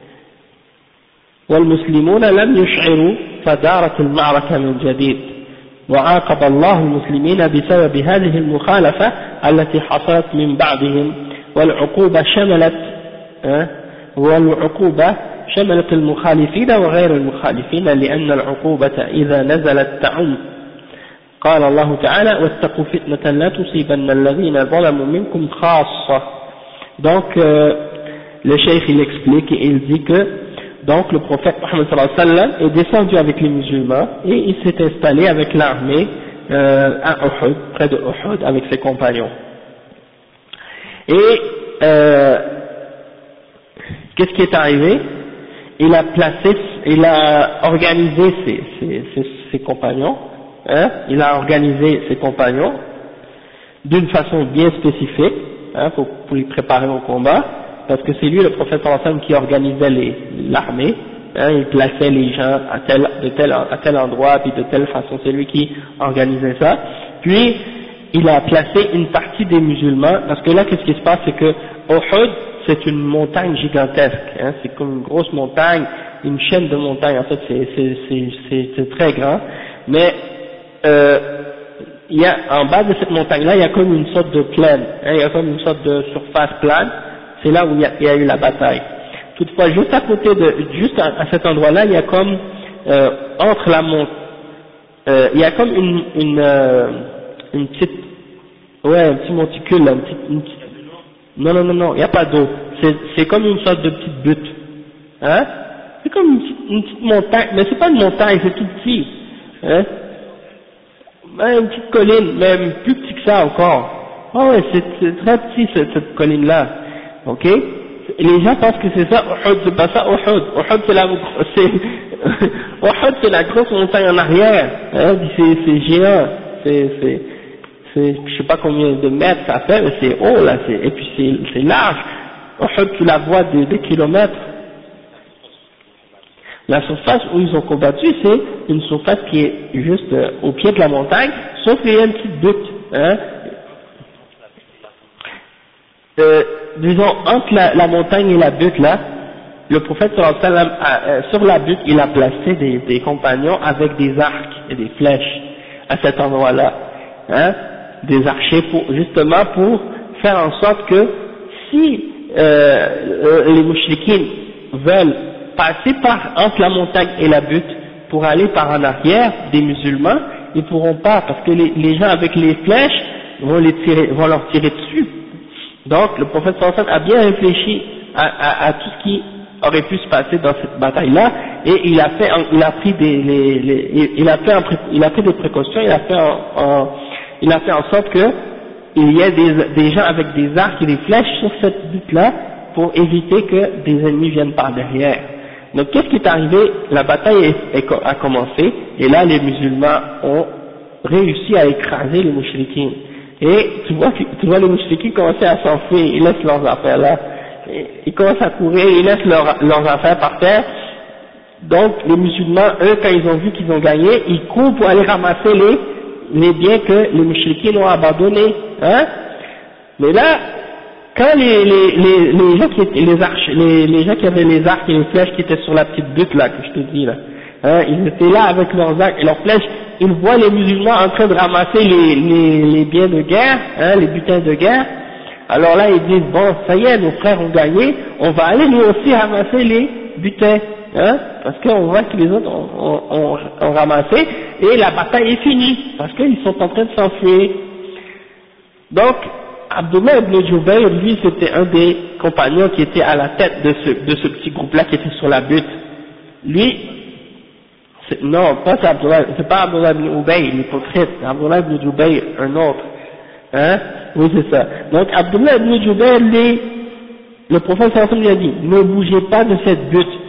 والمسلمون لم يشعروا فدارت المعركة من جديد وعاقب الله المسلمين بسبب هذه المخالفة التي حصلت من بعدهم والعقوبة شملت المخالفين وغير المخالفين لأن العقوبة إذا نزلت تعم قال الله تعالى واتقوا فتنة لا تصيبن الذين ظلموا منكم خاصة. Donc le cheikh il explique et il dit que donc le prophète Mohammed sallallahu alayhi wa sallam est descendu avec les musulmans et il s'est installé avec l'armée à Uhud, près de Uhud avec ses compagnons. Et qu'est-ce qui est arrivé? Il a organisé ses compagnons, il a organisé ses compagnons d'une façon bien spécifique, pour les préparer au combat, parce que c'est lui le prophète sallallahu alayhi wa sallam qui organisait l'armée, il plaçait les gens à tel endroit puis de telle façon, c'est lui qui organisait ça. Puis il a placé une partie des musulmans, parce que là qu'est-ce qui se passe, c'est que Uhud c'est une montagne gigantesque, c'est comme une grosse montagne, une chaîne de montagnes, en fait c'est très grand, mais il y a, en bas de cette montagne-là, il y a comme une sorte de plaine, hein, il y a comme une sorte de surface plane, c'est là où il y a eu la bataille. Toutefois, juste à côté juste à cet endroit-là, il y a comme, entre la montagne, il y a comme une petite, ouais, un petit monticule, là, non, il n'y a pas d'eau, c'est comme une sorte de petite butte, hein, c'est comme une petite montagne, mais c'est pas une montagne, c'est tout petit, hein, une petite colline, même plus petit que ça encore. Oh ouais, c'est très petit cette colline-là, ok. Les gens pensent que c'est ça, Uhud, c'est pas ça, Uhud. Uhud c'est la grosse montagne en arrière, hein, c'est géant, c'est, je sais pas combien de mètres ça fait, mais c'est haut là, et puis c'est large. Uhud, tu la vois des kilomètres. La surface où ils ont combattu, c'est une surface qui est juste au pied de la montagne, sauf qu'il y a une petite butte, hein. Disons, entre la montagne et la butte là, le prophète sallallahu alayhi wa sallam, sur la butte, il a placé des compagnons avec des arcs et des flèches à cet endroit-là, hein, des archers justement pour faire en sorte que si les mouchriquines veulent passer entre la montagne et la butte pour aller par en arrière des musulmans, ils pourront pas parce que les gens avec les flèches vont leur tirer dessus. Donc le prophète sallallahu alayhi wa sallam a bien réfléchi à tout ce qui aurait pu se passer dans cette bataille-là, et il a pris des précautions, il a fait en sorte que il y ait des gens avec des arcs et des flèches sur cette butte-là pour éviter que des ennemis viennent par derrière. Donc qu'est-ce qui est arrivé? La bataille a commencé, et là les musulmans ont réussi à écraser les mouchriquins. Et tu vois les mouchriquins commencer à s'enfuir, ils laissent leurs affaires là, ils commencent à courir, ils laissent leurs affaires par terre. Donc les musulmans, eux, quand ils ont vu qu'ils ont gagné, ils courent pour aller ramasser les biens que les mouchriquins ont abandonnés, hein. Mais là, quand les gens qui étaient les gens qui avaient les arcs et les flèches qui étaient sur la petite butte là que je te dis là, hein, ils étaient là avec leurs arcs et leurs flèches, ils voient les musulmans en train de ramasser les biens de guerre, hein, les butins de guerre. Alors là ils disent bon, ça y est, nos frères ont gagné, on va aller nous aussi ramasser les butins, hein, parce qu'on voit que les autres ont ramassé et la bataille est finie parce qu'ils sont en train de s'enfuir. Donc Abdullah ibn Jubayr, lui, c'était un des compagnons qui était à la tête de ce petit groupe-là qui était sur la butte. Lui, non, c'est pas Abdullah ibn Ubay, l'hypocrite, Abdullah ibn Jubayr, un autre. Hein? Oui, c'est ça. Donc, Abdullah ibn Jubayr, le prophète sallallahu alayhi wa sallam lui a dit, ne bougez pas de cette butte.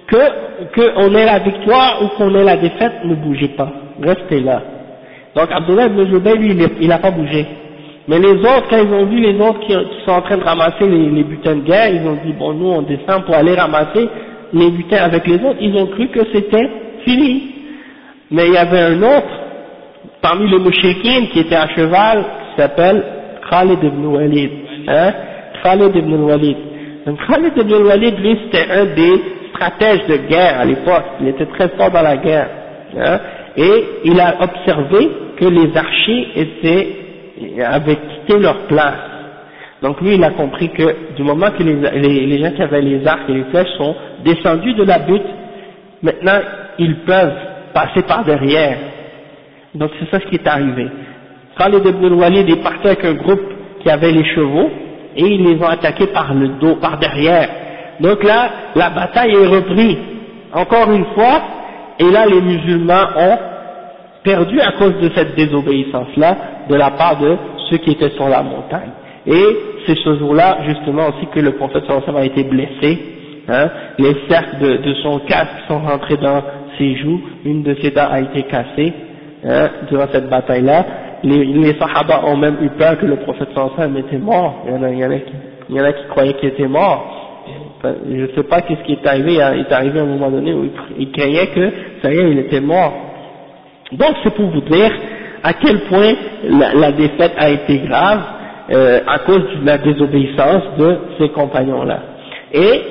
qu'on ait la victoire ou qu'on ait la défaite, ne bougez pas. Restez là. Donc, Abdullah ibn Jubayr, lui, il n'a pas bougé. Mais les autres, quand ils ont vu les autres qui sont en train de ramasser les butins de guerre, ils ont dit, bon, nous, on descend pour aller ramasser les butins avec les autres. Ils ont cru que c'était fini. Mais il y avait un autre, parmi les mouchriquines, qui était à cheval, qui s'appelle Khalid ibn Walid. Hein? Khalid ibn Walid. Donc Khalid ibn Walid, lui, c'était un des stratèges de guerre à l'époque. Il était très fort dans la guerre. Hein? Et il a observé que les archers avaient quitté leur place. Donc lui, il a compris que du moment que les gens qui avaient les arcs et les flèches sont descendus de la butte, maintenant, ils peuvent passer par derrière. Donc c'est ça ce qui est arrivé. Khalid ibn Walid est parti avec un groupe qui avait les chevaux, et ils les ont attaqués par le dos, par derrière. Donc là, la bataille est reprise, encore une fois, et là les musulmans ont perdu à cause de cette désobéissance-là, de la part de ceux qui étaient sur la montagne. Et c'est ce jour-là, justement, aussi que le prophète sallallahu alayhi wa sallam a été blessé, hein, les cercles de son casque sont rentrés dans ses joues, une de ses dents a été cassée, hein, durant cette bataille-là. Les sahaba ont même eu peur que le prophète sallallahu alayhi wa sallam était mort. Il y en a qui croyaient qu'il était mort. Je ne sais pas qu'est-ce qui est arrivé. Il est arrivé à un moment donné où il croyait que ça y est, il était mort. Donc c'est pour vous dire à quel point la défaite a été grave à cause de la désobéissance de ses compagnons-là. Et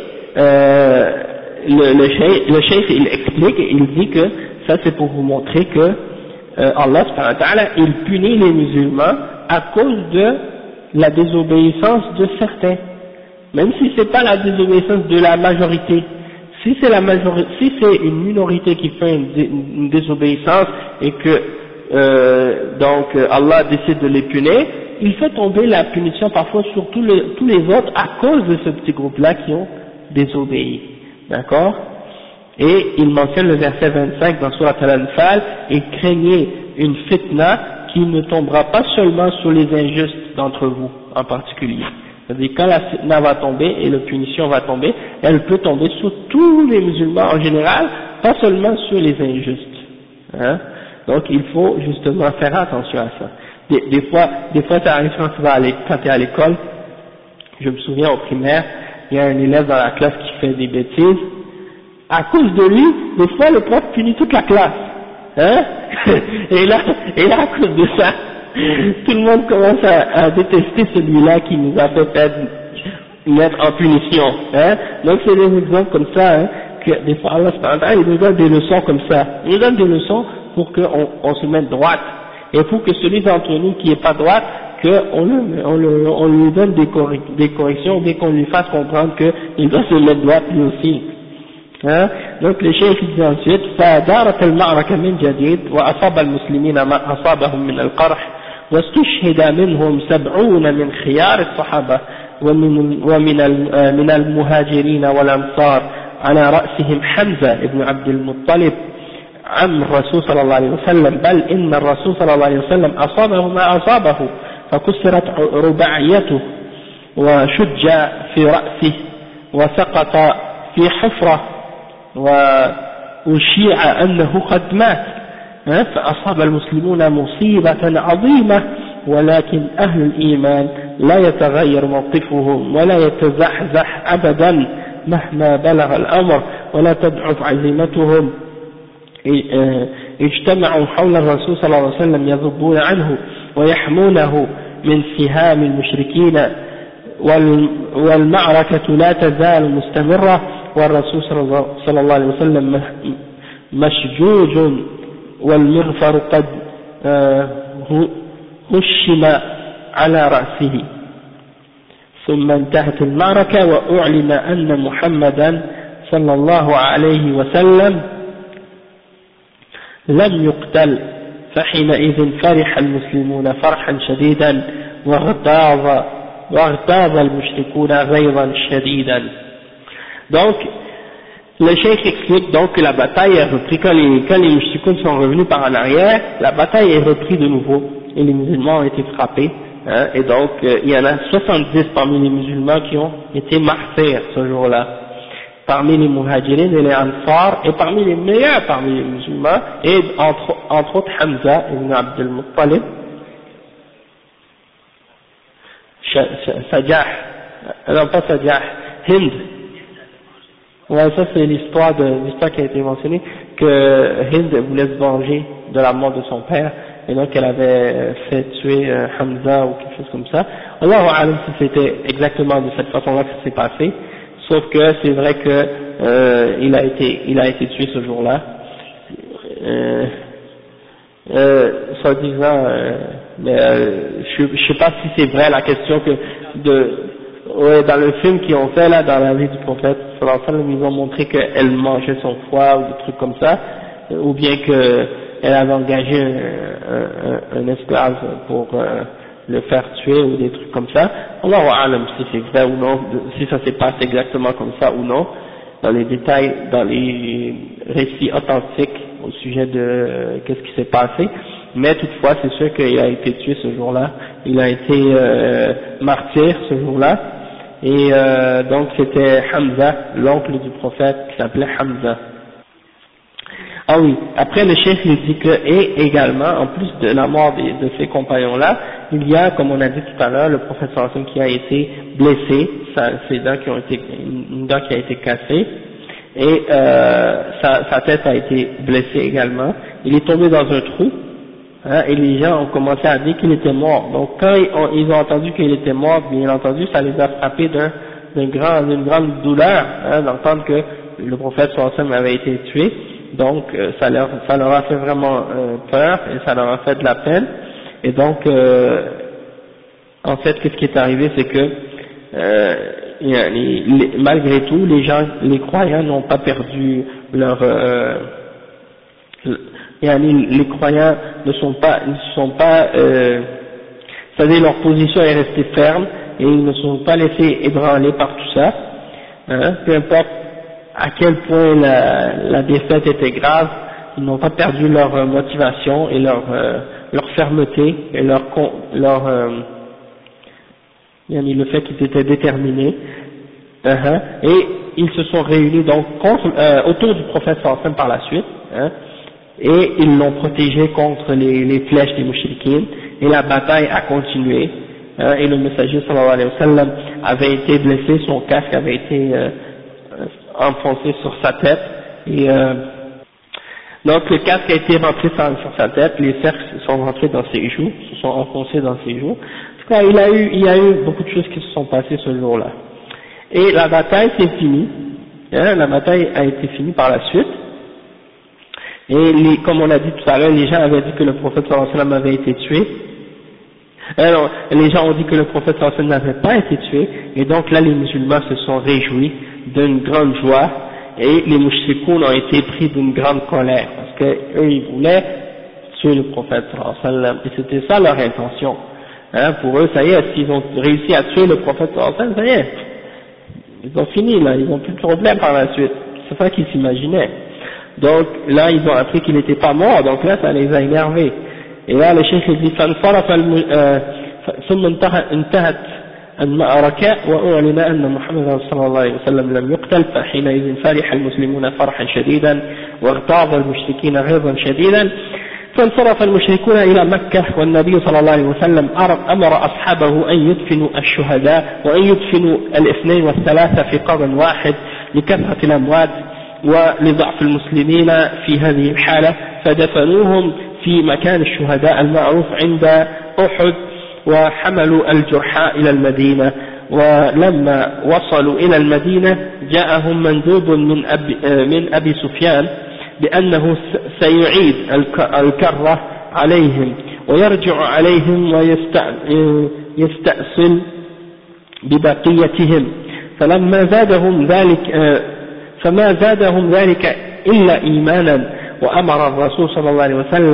le cheikh il explique, il dit que ça c'est pour vous montrer que Allah subhanahu wa ta'ala, il punit les musulmans à cause de la désobéissance de certains, même si c'est pas la désobéissance de la majorité. Si c'est si c'est une minorité qui fait une désobéissance et que donc Allah décide de les punir, il fait tomber la punition parfois sur tous les autres à cause de ce petit groupe-là qui ont désobéi. D'accord? Et il mentionne le verset 25 dans Surat Al-Anfal, et craignez une fitna qui ne tombera pas seulement sur les injustes d'entre vous en particulier. C'est-à-dire quand la fitna va tomber et la punition va tomber, elle peut tomber sur tous les musulmans en général, pas seulement sur les injustes. Hein? Donc il faut justement faire attention à ça. Des fois ça arrive quand tu es à l'école. Je me souviens au primaire, il y a un élève dans la classe qui fait des bêtises. À cause de lui, des fois le prof punit toute la classe. Hein? et là à cause de ça, tout le monde commence à détester celui-là qui nous a fait mettre en punition. Hein? Donc c'est des exemples comme ça, hein, que des fois Allah subhanahu wa ta'ala, il nous donne des leçons comme ça. Il nous donne des leçons pour qu'on se mette droite. Et pour que celui d'entre nous qui est pas droite, qu'on lui donne des corrections, dès qu'on lui fasse comprendre qu'il doit se mettre droite lui aussi. Hein? Donc le cheikh dit ensuite فدارت المعركة من جديد وأصاب المسلمين ما أصابهم من القرح واستشهد منهم 70 من خيار الصحابة ومن المهاجرين والأنصار على رأسهم حمزة بن عبد المطلب عم الرسول صلى الله عليه وسلم بل إن الرسول صلى الله عليه وسلم أصابه ما أصابه فكسرت رباعيته وشج في رأسه وسقط في حفرة وشيع أنه قد مات فأصاب المسلمون مصيبة عظيمة ولكن أهل الإيمان لا يتغير موقفهم ولا يتزحزح أبدا مهما بلغ الأمر ولا تضعف عزيمتهم اجتمعوا حول الرسول صلى الله عليه وسلم يذبون عنه ويحمونه من سهام المشركين والمعركة لا تزال مستمرة والرسول صلى الله عليه وسلم مشجوج والمغفر قد هشم على رأسه ثم انتهت المعركة وأعلن أن محمدا صلى الله عليه وسلم لم يقتل فحينئذ فرح المسلمون فرحا شديدا واغتاظ المشركون غيظا شديدا. Donc le cheikh explique donc que la bataille est reprise quand les mushrikoun sont revenus par en arrière, la bataille est reprise de nouveau et les musulmans ont été frappés, hein, et donc il y en a 70 parmi les musulmans qui ont été martyrs ce jour-là, parmi les muhajirines et les ansar, et parmi les meilleurs parmi les musulmans, et entre autres Hamza ibn Abd al-Muttalib, Sajah, non pas Sajah, Hind. Ouais, ça c'est l'histoire qui a été mentionnée, que Hind voulait se venger de la mort de son père, et donc elle avait fait tuer Hamza ou quelque chose comme ça. Allahu a'lam si c'était exactement de cette façon-là que ça s'est passé, sauf que c'est vrai que il a été tué ce jour-là. Soi-disant, mais je sais pas si c'est vrai la question ouais, dans le film qu'ils ont fait là, dans la vie du prophète, ils ont montré qu'elle mangeait son foie ou des trucs comme ça, ou bien qu'elle avait engagé un esclave pour le faire tuer ou des trucs comme ça. Allahu a'lam si c'est vrai ou non, si ça s'est passé exactement comme ça ou non, dans les détails, dans les récits authentiques au sujet de qu'est-ce qui s'est passé, mais toutefois c'est sûr qu'il a été tué ce jour-là, il a été martyr ce jour-là, et donc c'était Hamza, l'oncle du prophète qui s'appelait Hamza. Ah oui, après le chef il dit que, et également, en plus de la mort de ces compagnons-là, il y a, comme on a dit tout à l'heure, le prophète sallallahu alayhi wa sallam qui a été blessé, ses dents qui ont été, une dent qui a été cassée, et sa tête a été blessée également. Il est tombé dans un trou, hein, et les gens ont commencé à dire qu'il était mort. Donc quand ils ont entendu qu'il était mort, bien entendu, ça les a frappés d'une grande douleur, hein, d'entendre que le prophète sallallahu alayhi wa sallam avait été tué. donc ça leur a fait vraiment peur et ça leur a fait de la peine. Et donc en fait, qu'est-ce qui est arrivé, c'est que malgré tout, les croyants n'ont pas perdu leur les croyants ne sont pas c'est-à-dire leur position est restée ferme et ils ne sont pas laissés ébranler par tout ça, hein, peu importe à quel point la défaite était grave, ils n'ont pas perdu leur motivation et leur fermeté et le fait qu'ils étaient déterminés, et ils se sont réunis donc autour du prophète sallallahu alayhi wa sallam par la suite, hein, et ils l'ont protégé contre les flèches des mouchriquines, et la bataille a continué, hein, et le messager sallallahu alayhi wa sallam avait été blessé, son casque avait été enfoncé sur sa tête, et donc le casque a été rentré sur sa tête, les cercles sont rentrés dans ses joues, se sont enfoncés dans ses joues. En tout cas, il y a eu beaucoup de choses qui se sont passées ce jour-là. Et la bataille s'est finie, hein, la bataille a été finie par la suite. Et comme on a dit tout à l'heure, les gens avaient dit que le prophète sallallahu alayhi wa sallam avait été tué. Alors, les gens ont dit que le prophète sallallahu alayhi wa sallam n'avait pas été tué, et donc là les musulmans se sont réjouis d'une grande joie, et les mouchrikoun ont été pris d'une grande colère, parce que eux ils voulaient tuer le prophète sallallahu alayhi wa sallam, et c'était ça leur intention. Hein, pour eux, ça y est, s'ils ont réussi à tuer le prophète sallallahu alayhi wa sallam, ça y est, ils ont fini là, ils n'ont plus de problème par la suite. C'est ça qu'ils s'imaginaient. Donc là ils ont appris qu'il n'était pas mort, donc là ça les a énervés. Et là le cheikh dit ثم انتهت المعركة وأعلن أن محمد صلى الله عليه وسلم لم يقتل، فحينئذ فرح المسلمون فرحا شديدا واغتاظ المشركين غيظا شديدا، فانصرف المشركون إلى مكة، والنبي صلى الله عليه وسلم أمر أصحابه أن يدفنوا الشهداء وأن يدفنوا الاثنين والثلاثة في قبر واحد لكثرة الأموات ولضعف المسلمين في هذه الحالة، فدفنوهم في مكان الشهداء المعروف عند أحد، وحملوا الجرحى إلى المدينة. ولما وصلوا إلى المدينة جاءهم مندوب من أبي سفيان بأنه سيعيد الكرة عليهم ويرجع عليهم ويستأصل ببقيتهم، فما زادهم ذلك إلا إيمانا. وأمر الرسول صلى الله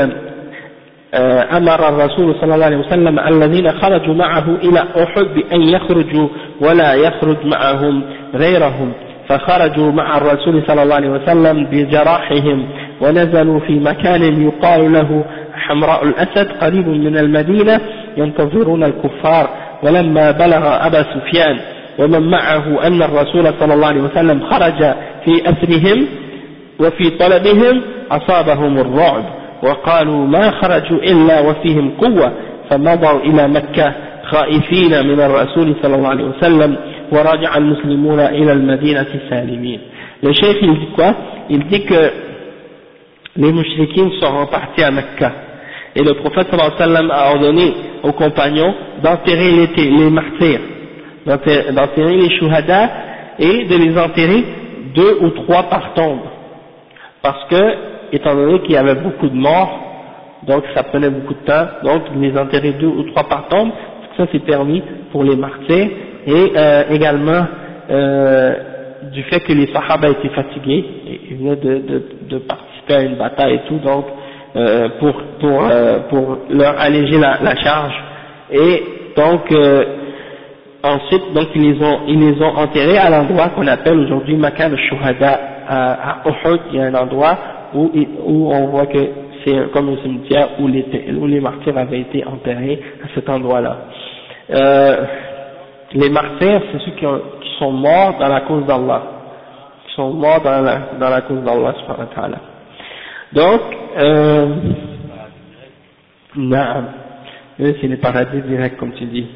عليه وسلم الذين خرجوا معه إلى أحد بأن يخرجوا ولا يخرج معهم غيرهم، فخرجوا مع الرسول صلى الله عليه وسلم بجراحهم ونزلوا في مكان يقال له حمراء الأسد قريب من المدينة ينتظرون الكفار. ولما بلغ أبا سفيان ومن معه أن الرسول صلى الله عليه وسلم خرج في أسرهم وفي طلبهم أصابهم الرعب وقالوا ما خرجوا إلا وفيهم قوة، فمضوا إلى مكة خائفين من الرسول صلى الله عليه وسلم ورجع المسلمون إلى المدينة سالمين. Le cheikh il dit quoi? Il dit que les mouchriquins sont repartis à Mecca et le prophète sallallahu alayhi wa sallam a ordonné aux compagnons d'enterrer les martyrs, d'enterrer les shuhada et de les enterrer 2 ou 3 par tombe, parce que étant donné qu'il y avait beaucoup de morts, donc ça prenait beaucoup de temps, donc les enterrer 2 ou 3 par tombe, ça c'est permis pour les martyrs, et également du fait que les sahaba étaient fatigués, ils venaient de participer à une bataille et tout, donc pour leur alléger la charge, et donc ensuite donc ils les ont enterrés à l'endroit qu'on appelle aujourd'hui Makan al-Shuhada à Uhud. Il y a un endroit où on voit que c'est comme un cimetière où les martyrs avaient été enterrés à cet endroit-là. Les martyrs, c'est ceux qui sont morts dans la cause d'Allah, qui sont morts dans la cause d'Allah subhanahu wa ta'ala. Donc c'est les paradis directs comme tu dis.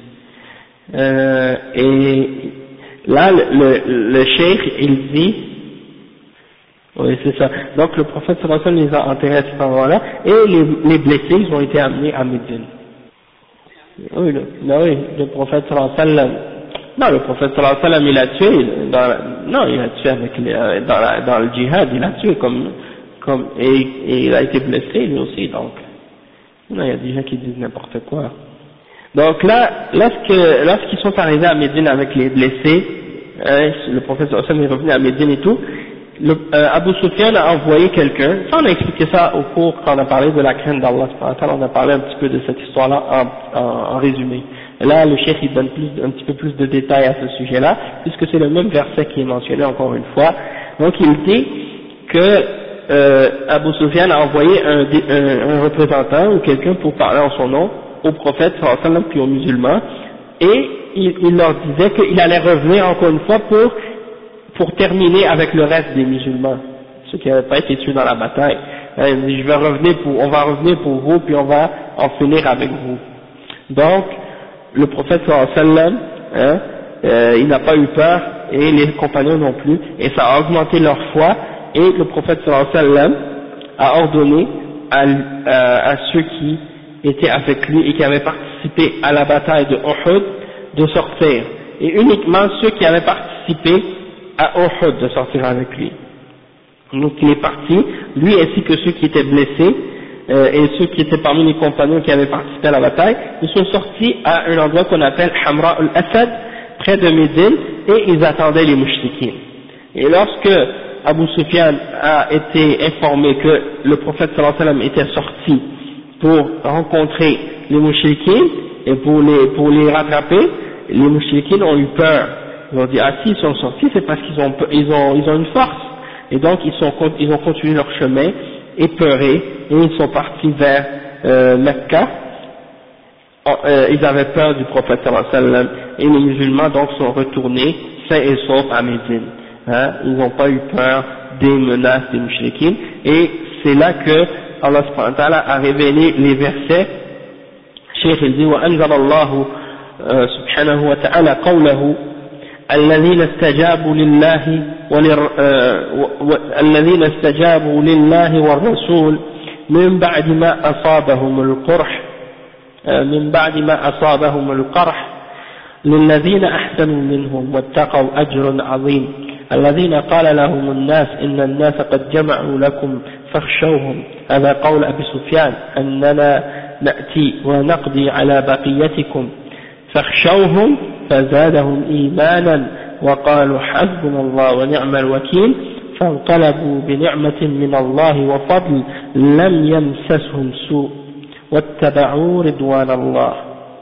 Et là le cheikh il dit, oui c'est ça, donc le prophète sallallahu alayhi wa sallam les a enterrés à cet endroit-là, et les blessés ils ont été amenés à Médine. Oui, le prophète sallallahu alayhi wa sallam, non, le prophète sallallahu alayhi wa sallam il a tué, il a tué avec dans le djihad, il a tué comme et il a été blessé lui aussi, donc non, il y a des gens qui disent n'importe quoi. Donc là, lorsqu'ils sont arrivés à Médine avec les blessés, le prophète sallallahu alayhi wa sallam est revenu à Médine et tout, Abu Sufyan a envoyé quelqu'un, ça on a expliqué ça au cours quand on a parlé de la crainte d'Allah, on a parlé un petit peu de cette histoire-là en résumé. Et là, le cheikh il donne un petit peu plus de détails à ce sujet-là, puisque c'est le même verset qui est mentionné encore une fois. Donc il dit que Abu Sufyan a envoyé un représentant ou quelqu'un pour parler en son nom au prophète sallallahu alayhi wa sallam puis aux musulmans, et il leur disait qu'il allait revenir encore une fois pour terminer avec le reste des musulmans, ceux qui n'avaient pas été tués dans la bataille. Il dit, on va revenir pour vous, puis on va en finir avec vous. Donc, le prophète sallallahu alayhi wa sallam, il n'a pas eu peur, et les compagnons non plus, et ça a augmenté leur foi, et le prophète sallallahu alayhi wa sallam a ordonné à ceux qui étaient avec lui et qui avaient participé à la bataille de Uhud de sortir, et uniquement ceux qui avaient participé à Uhud de sortir avec lui. Donc il est parti, lui ainsi que ceux qui étaient blessés et ceux qui étaient parmi les compagnons qui avaient participé à la bataille, ils sont sortis à un endroit qu'on appelle Hamra al-Asad, près de Médine, et ils attendaient les mouchriquins. Et lorsque Abu Sufyan a été informé que le prophète sallallahu alayhi wa sallam était sorti pour rencontrer les mouchriquins et pour les rattraper, les mouchriquins ont eu peur. Ils ont dit, ah si, ils sont sortis, c'est parce qu'ils ont une force. Et donc ils ont continué leur chemin, épeurés, et ils sont partis vers Mecca. Ils avaient peur du prophète sallallahu alayhi wa sallam, et les musulmans donc sont retournés sains et saufs à Médine. Ils n'ont pas eu peur des menaces des mouchriquins, et c'est là que Allah subhanahu wa ta'ala a révélé les versets. Cheikh il dit, وأنزل الله سبحانه وتعالى قوله الذين استجابوا لله والرسول من بعد ما أصابهم القرح للذين أحسنوا منهم واتقوا أجر عظيم الذين قال لهم الناس إن الناس قد جمعوا لكم فاخشوهم. هذا قول أبي سفيان أننا نأتي ونقضي على بقيتكم فاخشوهم فزادهم إيمانا وقالوا حسبنا الله ونعم الوكيل فانقلبوا بنعمة من الله وفضل لم يمسسهم سوء واتبعوا رضوان الله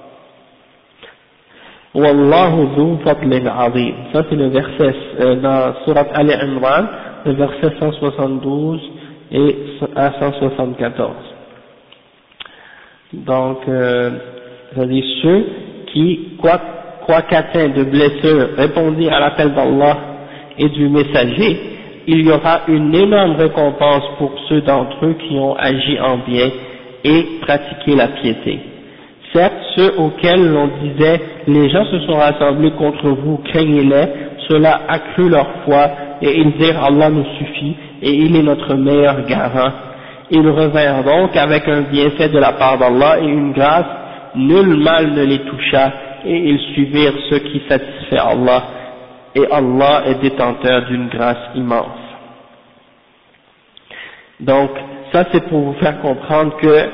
والله ذو فضل عظيم. Ça c'est le verset dans Sourate Ali Imran, le verset 172 et à 174. Donc, c'est-à-dire ceux qui, quoi qu'atteints de blessures, répondirent à l'appel d'Allah et du messager, il y aura une énorme récompense pour ceux d'entre eux qui ont agi en bien et pratiqué la piété. Certes, ceux auxquels l'on disait « les gens se sont rassemblés contre vous, craignez-les », cela accrut leur foi et ils dirent « Allah nous suffit et il est notre meilleur garant ». Ils revinrent donc avec un bienfait de la part d'Allah et une grâce, nul mal ne les toucha, et ils suivirent ce qui satisfait Allah, et Allah est détenteur d'une grâce immense. Donc, ça c'est pour vous faire comprendre que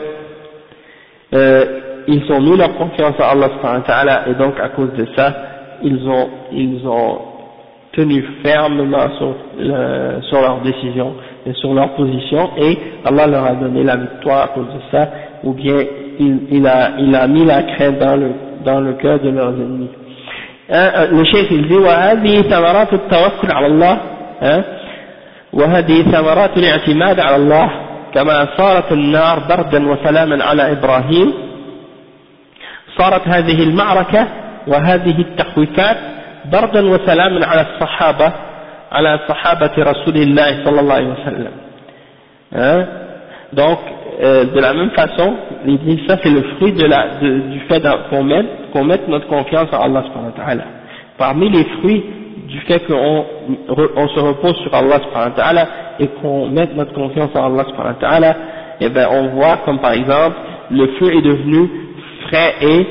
ils ont mis leur confiance à Allah subhanahu wa ta'ala, et donc à cause de ça, ils ont tenu fermement sur leur décision et sur leur position, et Allah leur a donné la victoire à cause de ça, ou bien il a mis la crainte dans le cœur de leurs ennemis. Le cheikh il dit وهذه ثمرات التوكل على الله وهذه ثمرات الاعتماد على الله كما صارت النار بردا وسلاما على إبراهيم صارت هذه المعركة وهذه التخويفات بردا وسلاما على صحابة رسول الله صلى الله عليه وسلم. Donc de la même façon, il dit ça c'est le fruit du fait qu'on mette notre confiance en Allah subhanahu wa ta'ala. Parmi les fruits du fait qu'on se repose sur Allah subhanahu wa ta'ala et qu'on mette notre confiance en Allah subhanahu wa ta'ala, et ben on voit comme par exemple le feu est devenu frais et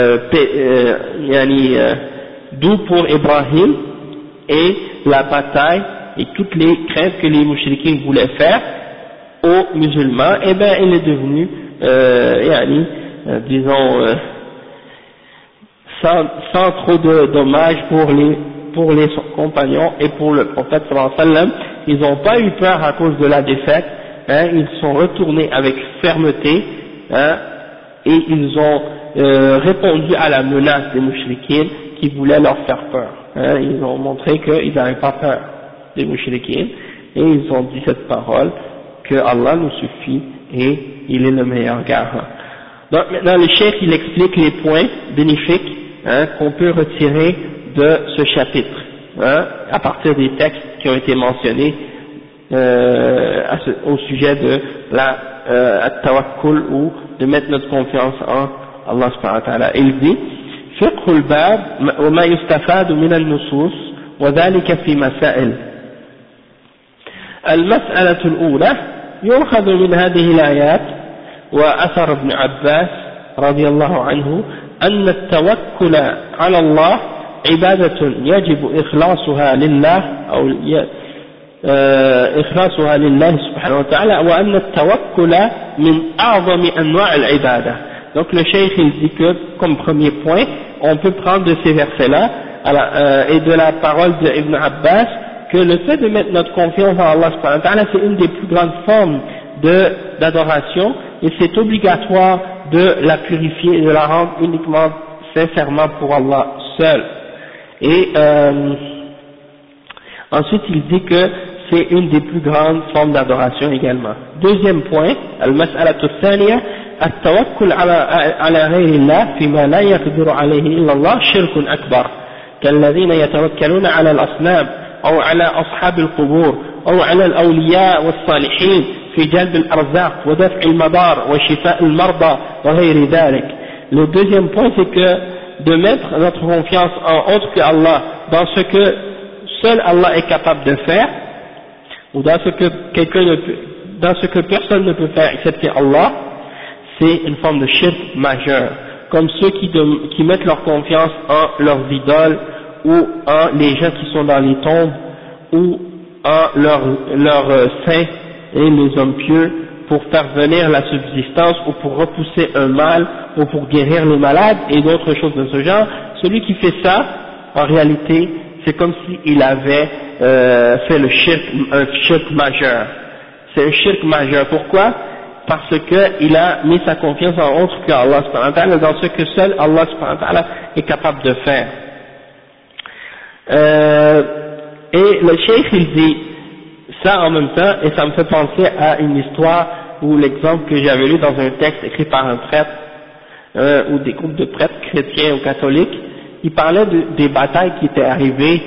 doux pour Ibrahim, et la bataille et toutes les craintes que les mouchriquins voulaient faire aux musulmans, eh bien il est devenu disons sans trop de dommages pour les compagnons et pour le prophète sallallahu alayhi wa sallam. Ils n'ont pas eu peur à cause de la défaite, ils sont retournés avec fermeté, et ils ont répondu à la menace des mouchriquines qui voulaient leur faire peur. Ils ont montré qu'ils n'avaient pas peur des mouchriquines, et ils ont dit cette parole que Allah nous suffit et il est le meilleur garant. Donc maintenant le cheikh il explique les points bénéfiques qu'on peut retirer de ce chapitre, à partir des textes qui ont été mentionnés au sujet de la at-tawakkul, ou de mettre notre confiance en Allah subhanahu wa ta'ala. Il dit فقه الباب وما يستفاد من النصوص وذلك في مسائل. المسألة الأولى يؤخذ من هذه الآيات وأثر ابن عباس رضي الله عنه أن التوكل على الله عبادة يجب إخلاصها لله أو إخلاصها لله سبحانه وتعالى وأن التوكل من أعظم أنواع العبادة. Donc le cheikh il dit que comme premier point on peut prendre de ces versets-là et de la parole d'Ibn Abbas que le fait de mettre notre confiance en Allah subhanahu wa ta'ala c'est une des plus grandes formes d'adoration et c'est obligatoire de la purifier et de la rendre uniquement sincèrement pour Allah seul. Et ensuite il dit que c'est une des plus grandes formes d'adoration également. Deuxième point, al-mas'alatu thaniya, التوكل على غير الله فيما لا يقدر عليه إلا الله شرك أكبر كالذين يتوكلون على الأصنام أو على أصحاب القبور أو على الأولياء والصالحين في جلب الأرزاق ودفع المضار وشفاء المرضى وغير ذلك. Le deuxième point c'est que de mettre notre confiance en autre que Allah dans ce que seul Allah est capable de faire ou dans ce que personne ne peut faire excepté Allah, c'est une forme de shirk majeur, comme ceux qui mettent leur confiance en leurs idoles ou en les gens qui sont dans les tombes ou en leurs saints et les hommes pieux pour faire venir la subsistance ou pour repousser un mal ou pour guérir les malades et d'autres choses de ce genre. Celui qui fait ça, en réalité, c'est comme s'il avait fait un shirk majeur. C'est un shirk majeur. Pourquoi? Parce que il a mis sa confiance en autre que Allah subhanahu wa ta'ala dans ce que seul Allah subhanahu wa ta'ala est capable de faire. Et le cheikh il dit ça en même temps et ça me fait penser à une histoire ou l'exemple que j'avais lu dans un texte écrit par un prêtre ou des groupes de prêtres chrétiens ou catholiques. Il parlait des batailles qui étaient arrivées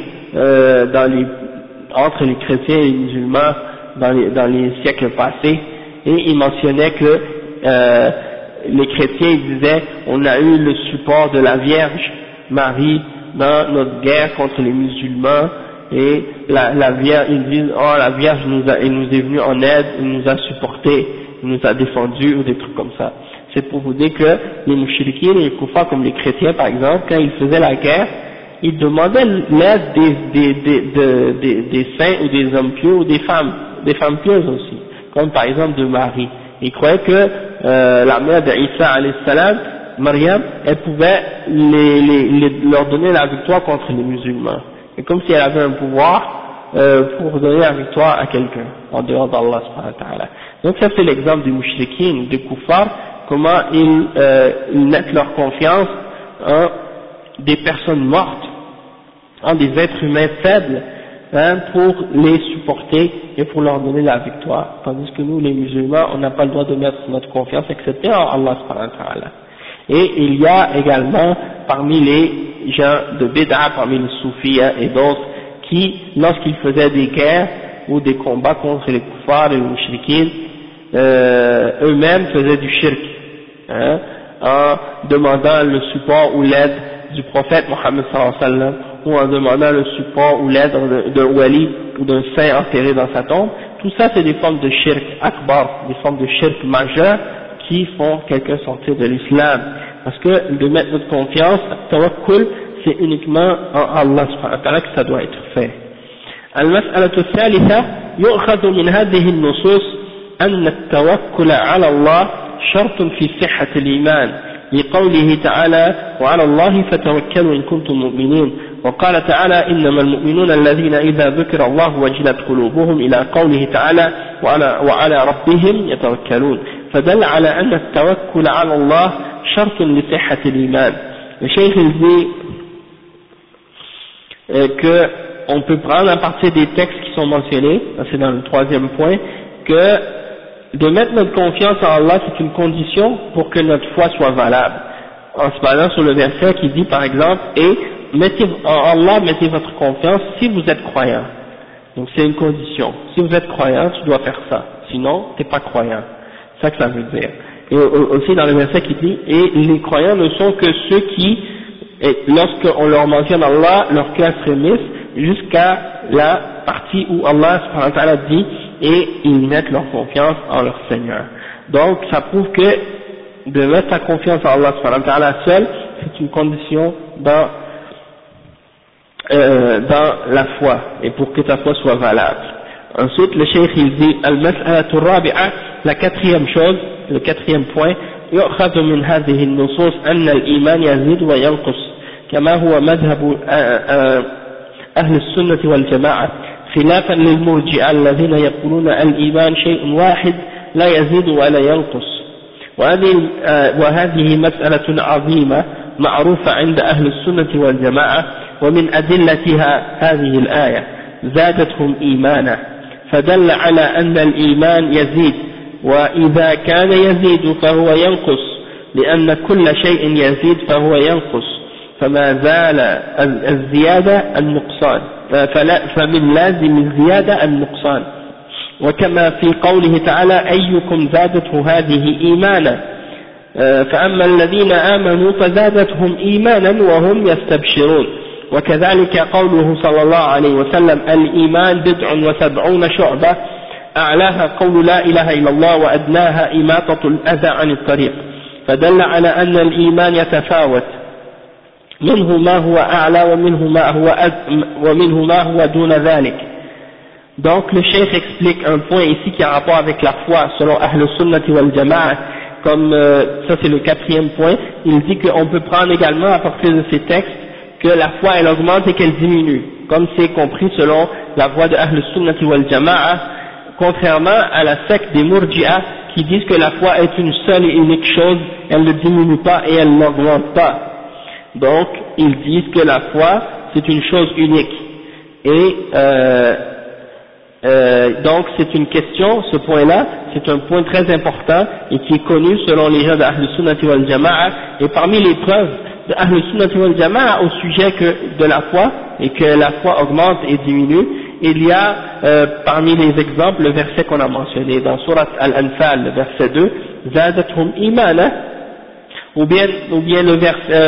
entre les chrétiens et les musulmans dans les siècles passés. Et il mentionnait que les chrétiens disaient on a eu le support de la Vierge Marie dans notre guerre contre les musulmans et la Vierge, ils disent la Vierge nous est venue en aide, il nous a supporté, il nous a défendu ou des trucs comme ça. C'est pour vous dire que les mouchriquins et les koufars comme les chrétiens par exemple, quand ils faisaient la guerre, ils demandaient l'aide des saints ou des hommes pieux ou des femmes pieuses aussi, comme par exemple de Marie. Ils croyaient que la mère d'Isa alayhi salam, Maryam, elle pouvait leur donner la victoire contre les musulmans. C'est comme si elle avait un pouvoir pour donner la victoire à quelqu'un, en dehors d'Allah subhanahu wa ta'ala. Donc ça c'est l'exemple des mouchriquins, des koufars, comment ils mettent leur confiance en des personnes mortes, en des êtres humains faibles, pour les supporter et pour leur donner la victoire. Tandis que nous, les musulmans, on n'a pas le droit de mettre notre confiance, excepté en Allah subhanahu wa ta'ala. Et il y a également, parmi les gens de Bid'a, parmi les soufis et d'autres, qui, lorsqu'ils faisaient des guerres ou des combats contre les kuffars et les mouchriquins, eux-mêmes faisaient du shirk, en demandant le support ou l'aide du prophète Mohammed sallallahu alayhi wa sallam, ou en demandant le support ou l'aide d'un wali ou d'un saint enterré dans sa tombe. Tout ça c'est des formes de shirk akbar, des formes de shirk majeures qui font quelqu'un sortir de l'islam. Parce que de mettre notre confiance, tawakkul, c'est uniquement en Allah subhanahu wa ta'ala que ça doit être fait. المسألة الثالثة يؤخذ من هذه النصوص أن التوكل على الله شرط في صحة الإيمان لقوله تعالى وعلى الله فتوكلوا إن كنتم مؤمنين وقال تعالى إنما المؤمنون الذين إذا ذكر الله وجلت قلوبهم إلى قوله تعالى وعلى ربهم يتوكلون فدل على أن التوكل على الله شرط لصحة الإيمان. Le cheikh il dit qu'on peut prendre à partir des textes qui sont mentionnés, c'est dans le troisième point, que de mettre notre confiance en Allah c'est une condition pour que notre foi soit valable. En se basant sur le verset qui dit par exemple et mettez en Allah mettez votre confiance si vous êtes croyant. Donc c'est une condition. Si vous êtes croyant, tu dois faire ça. Sinon, tu n'es pas croyant. C'est ça que ça veut dire. Et aussi dans le verset qui dit et les croyants ne sont que ceux qui, lorsqu'on leur mentionne Allah, leur cœur frémisse jusqu'à la partie où Allah subhanahu wa ta'ala dit et ils mettent leur confiance en leur Seigneur. Donc ça prouve que de mettre ta confiance en Allah subhanahu wa ta'ala seul, c'est une condition dans la foi et pour que ta foi soit valable. Ensuite le cheikh il dit al-mas'alatu rabi'a, la quatrième chose, le quatrième point, يؤخذ من هذه النصوص أن الإيمان يزيد وينقص كما هو مذهب أهل السنة والجماعة خلافا للمرجئة الذين يقولون الإيمان شيء واحد لا يزيد ولا ينقص وهذه مسألة عظيمة معروفة عند أهل السنة والجماعة ومن أدلتها هذه الآية زادتهم إيمانا فدل على أن الإيمان يزيد وإذا كان يزيد فهو ينقص لأن كل شيء يزيد فهو ينقص فما زال الزيادة النقصان فمن لازم الزيادة النقصان وكما في قوله تعالى أيكم زادته هذه إيمانا فأما الذين آمنوا فزادتهم إيمانا وهم يستبشرون وكذلك قوله صلى الله عليه وسلم الإيمان 79 شعبة أعلاها قول لا إله إلا الله وأدناها إماطة الأذى عن الطريق فدل على أن الإيمان يتفاوت منه ما هو أعلى ومنه ما هو دون ذلك. Donc le cheikh explique un point ici qui a rapport avec la foi selon Ahl Sunnati wal Jama'a, comme ça c'est le quatrième point. Il dit qu'on peut prendre également à partir de ces textes que la foi elle augmente et qu'elle diminue, comme c'est compris selon la voie de Ahl Sunnati wal Jama'a, contrairement à la secte des Murji'a qui disent que la foi est une seule et unique chose, elle ne diminue pas et elle n'augmente pas. Donc ils disent que la foi c'est une chose unique et donc c'est une question, ce point-là, c'est un point très important et qui est connu selon les gens d'Ahl Sunnati wal Jama'a, et parmi les preuves d'Ahl Sunnati wal Jama'a au sujet de la foi, et que la foi augmente et diminue, il y a parmi les exemples le verset qu'on a mentionné dans Surat Al-Anfal, le verset 2, Zadathum imana, ou bien le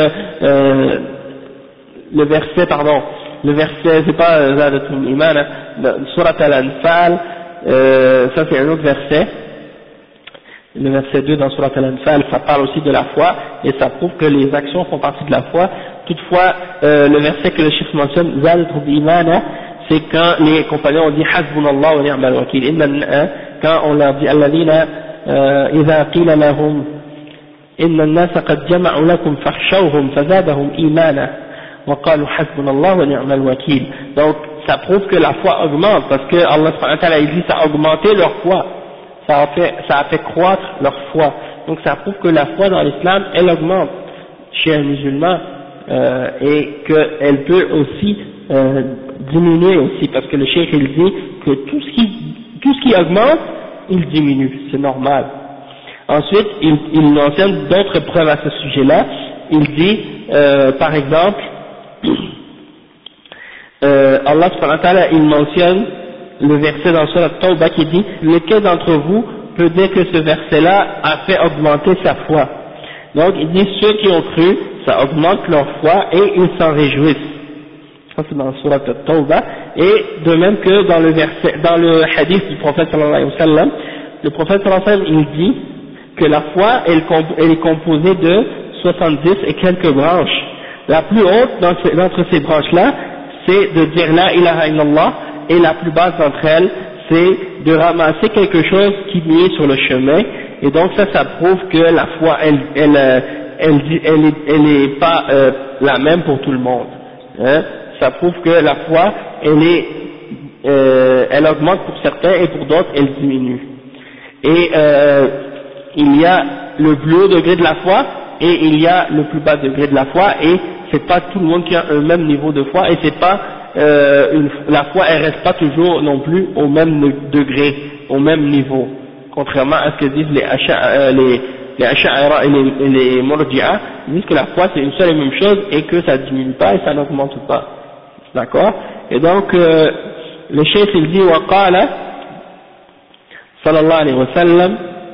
verset, c'est pas Zadatum Imana, Surat Al-Anfal, ça c'est un autre verset, le verset 2 dans Surat Al-Anfal, ça parle aussi de la foi, et ça prouve que les actions font partie de la foi. Toutefois, le verset que le cheikh mentionne, Zadatum Imana, c'est quand les compagnons ont dit Hasbunallah wa ni'mal wakil, quand on leur dit Alladhina idha qila lahum inna an-nasa qad jama'u lakum fakhshawhum fazadahum imana وقالوا حسبنا الله ونعم الوكيل. Donc ça prouve que la foi augmente, parce que Allah subhanahu wa ta'ala dit ça a augmenté leur foi, ça a fait croître leur foi. Donc ça prouve que la foi dans l'islam elle augmente chez un musulman, et qu'elle peut aussi diminuer aussi, parce que le cheikh il dit que tout ce qui augmente il diminue, c'est normal. Ensuite il mentionne d'autres preuves à ce sujet-là. Il dit par exemple Allah subhanahu wa ta'ala il mentionne le verset dans Surat Tawbah qui dit lequel d'entre vous peut dire que ce verset là a fait augmenter sa foi. Donc il dit ceux qui ont cru ça augmente leur foi et ils s'en réjouissent. Ça c'est dans Surat Tawbah. Et de même que dans le hadith du prophète sallallahu alayhi wa sallam, le prophète sallallahu alayhi wa sallam il dit que la foi elle est composée de 70 et quelques branches. La plus haute d'entre ces branches-là, c'est de dire la ilaha illallah, et la plus basse d'entre elles, c'est de ramasser quelque chose qui nuit sur le chemin, et donc ça prouve que la foi, elle est pas la même pour tout le monde. Hein. Ça prouve que la foi, elle augmente pour certains et pour d'autres, elle diminue. Et il y a le plus haut degré de la foi et il y a le plus bas degré de la foi, et c'est pas tout le monde qui a un même niveau de foi, et c'est pas la foi, elle reste pas toujours non plus au même degré, au même niveau, contrairement à ce que disent les Ash'ara et les Murji'a. Ils disent que la foi c'est une seule et même chose et que ça diminue pas et ça n'augmente pas. D'accord? Et donc le cheikh il dit wa qala sallallahu alayhi wa sallam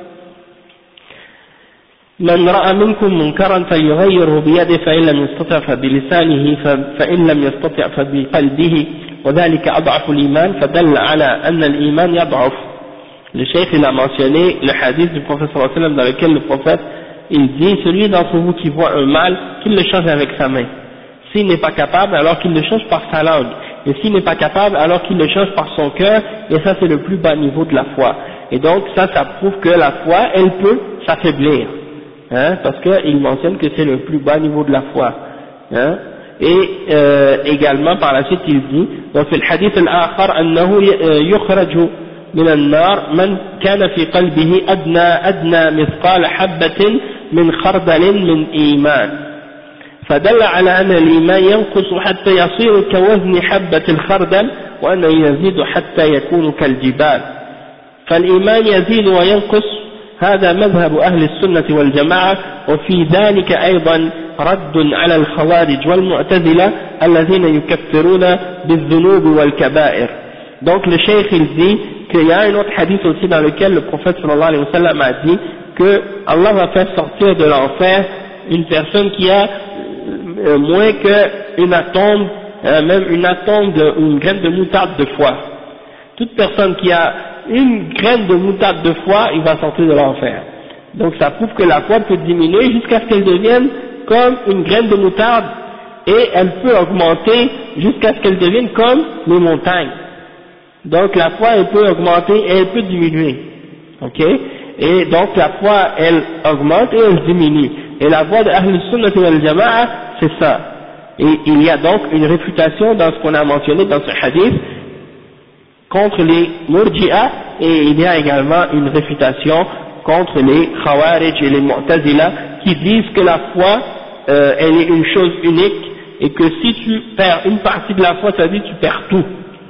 من رأى منكم منكرا فليغيره بيده فإن لم يستطع فبلسانه فإن لم يستطع فبقلبه وذلك أضعف الإيمان فدل على أن الإيمان يضعف. Le cheikh il a mentionné le hadith du prophète sallallahu alayhi wa sallam dans lequel le prophète il dit celui d'entre vous qui voit un mal qu'il le change avec sa main, s'il n'est pas capable alors qu'il le change par sa langue, et s'il n'est pas capable alors qu'il le change par son cœur, et ça c'est le plus bas niveau de la foi. Et donc ça prouve que la foi elle peut s'affaiblir. Hein, parce qu'il mentionne que c'est le plus bas niveau de la foi. Hein, et également par la suite il dit وفي الحديث الآخر أنه يخرج من النار من كان في قلبه أدنى مثقال حبة من خردل من إيمان فدل على أن الإيمان ينقص حتى يصير كوزن حبة الخردل وأنه يزيد حتى يكون كالجبال فالإيمان يزيد وينقص. هذا مذهب أهل السنة والجماعة وفي ذلك أيضا رد على الخوارج والمعتزلة الذين يكفرون بالذنوب والكبائر. Donc le cheikh il dit qu'il y a un autre hadith aussi dans lequel le prophète sallallahu alayhi wa sallam a dit que Allah va faire sortir de l'enfer une personne qui a moins qu'une atome, même une atome une graine de moutarde de foi. Toute personne qui a une graine de moutarde de foi, il va sortir de l'enfer. Donc ça prouve que la foi peut diminuer jusqu'à ce qu'elle devienne comme une graine de moutarde, et elle peut augmenter jusqu'à ce qu'elle devienne comme les montagnes. Donc la foi elle peut augmenter et elle peut diminuer. Ok? Et donc la foi elle augmente et elle diminue. Et la voie de Ahl Sunnah wal Jama'a c'est ça. Et il y a donc une réfutation dans ce qu'on a mentionné dans ce hadith contre les Murji'a, et il y a également une réfutation contre les Khawarij et les Mu'tazila qui disent que la foi elle est une chose unique et que si tu perds une partie de la foi, ça veut dire que tu perds tout.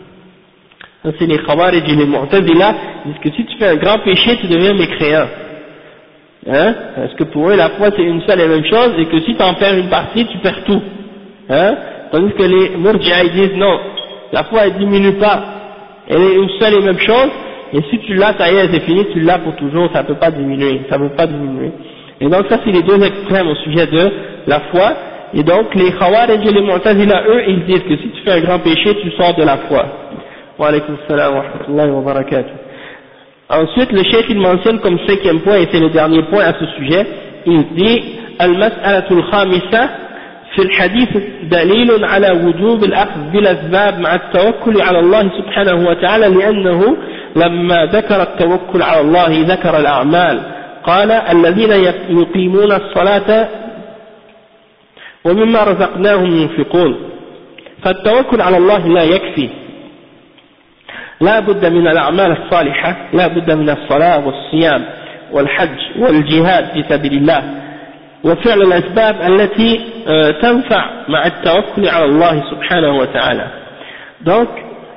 Ça c'est les Khawarij et les Mu'tazila disent que si tu fais un grand péché, tu deviens mécréant. Hein? Parce que pour eux la foi c'est une seule et même chose et que si tu en perds une partie, tu perds tout. Hein? Tandis que les Murji'a disent non, la foi elle diminue pas. Elle est une seule et même chose, et si tu l'as, ça y est, c'est fini, tu l'as pour toujours, ça ne peut pas diminuer, ça ne peut pas diminuer. Et donc ça c'est les deux extrêmes au sujet de la foi, et donc les Khawarij et les Mu'tazila, eux, ils disent que si tu fais un grand péché, tu sors de la foi. Wa alaykum salam wa rahmatullahi wa barakatuh. Ensuite, le cheikh il mentionne comme 5e point, et c'est le dernier point à ce sujet, il dit Al-Mas'alatul Khamisa في الحديث دليل على وجوب الأخذ بالأسباب مع التوكل على الله سبحانه وتعالى لأنه لما ذكر التوكل على الله ذكر الأعمال قال الذين يقيمون الصلاة ومما رزقناهم ينفقون فالتوكل على الله لا يكفي لا بد من الأعمال الصالحة لا بد من الصلاة والصيام والحج والجهاد في سبيل الله وفعل الأسباب التي تنفع مع التوكل على الله سبحانه وتعالى. Donc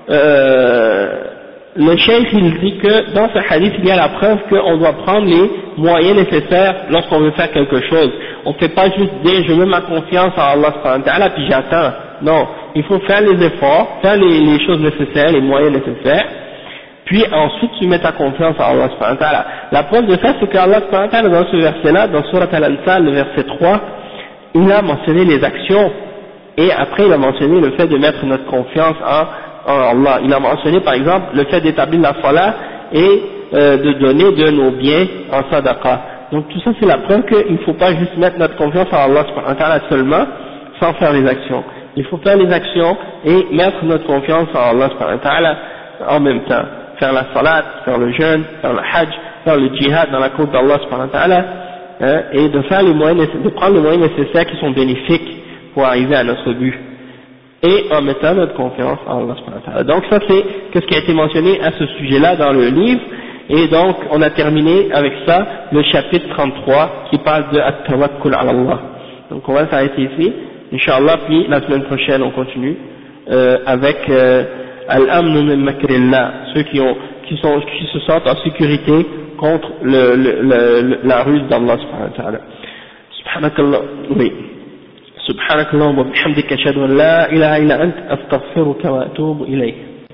le cheikh il dit que dans ce hadith il y a la preuve qu'on doit prendre les moyens nécessaires lorsqu'on veut faire quelque chose. On ne fait pas juste dire je mets ma confiance en Allah subhanahu wa ta'ala puis j'attends. Non, il faut faire les efforts, faire les choses nécessaires, les moyens nécessaires, puis ensuite tu mets ta confiance en Allah subhanahu wa ta'ala. La preuve de ça c'est qu'Allah subhanahu wa ta'ala dans ce verset-là, dans Surat Al-Anfal, le verset 3, il a mentionné les actions et après il a mentionné le fait de mettre notre confiance en Allah. Il a mentionné par exemple le fait d'établir la salat et de donner de nos biens en sadaqa. Donc tout ça c'est la preuve qu'il ne faut pas juste mettre notre confiance en Allah subhanahu wa ta'ala seulement sans faire les actions. Il faut faire les actions et mettre notre confiance en Allah subhanahu wa ta'ala en même temps. faire la salat, faire le jeûne, faire le hajj, faire le djihad dans la cause d'Allah subhanahu wa ta'ala, et de faire les moyens, de prendre les moyens nécessaires qui sont bénéfiques pour arriver à notre but, et en mettant notre confiance en Allah subhanahu wa ta'ala. Donc ça c'est ce qui a été mentionné à ce sujet-là dans le livre, et donc on a terminé avec ça le chapitre 33 qui parle de at-tawakkul ala Allah. Donc on va s'arrêter ici, Inch'Allah, puis la semaine prochaine on continue avec al-amnu min makrillah, ceux qui se sentent en sécurité contre la ruse d'Allah subhanahu wa ta'ala. Subhanakallah, oui. سبحانك اللهم وبحمدك أشهد أن لا إله إلا أنت أستغفرك وأتوب إليك.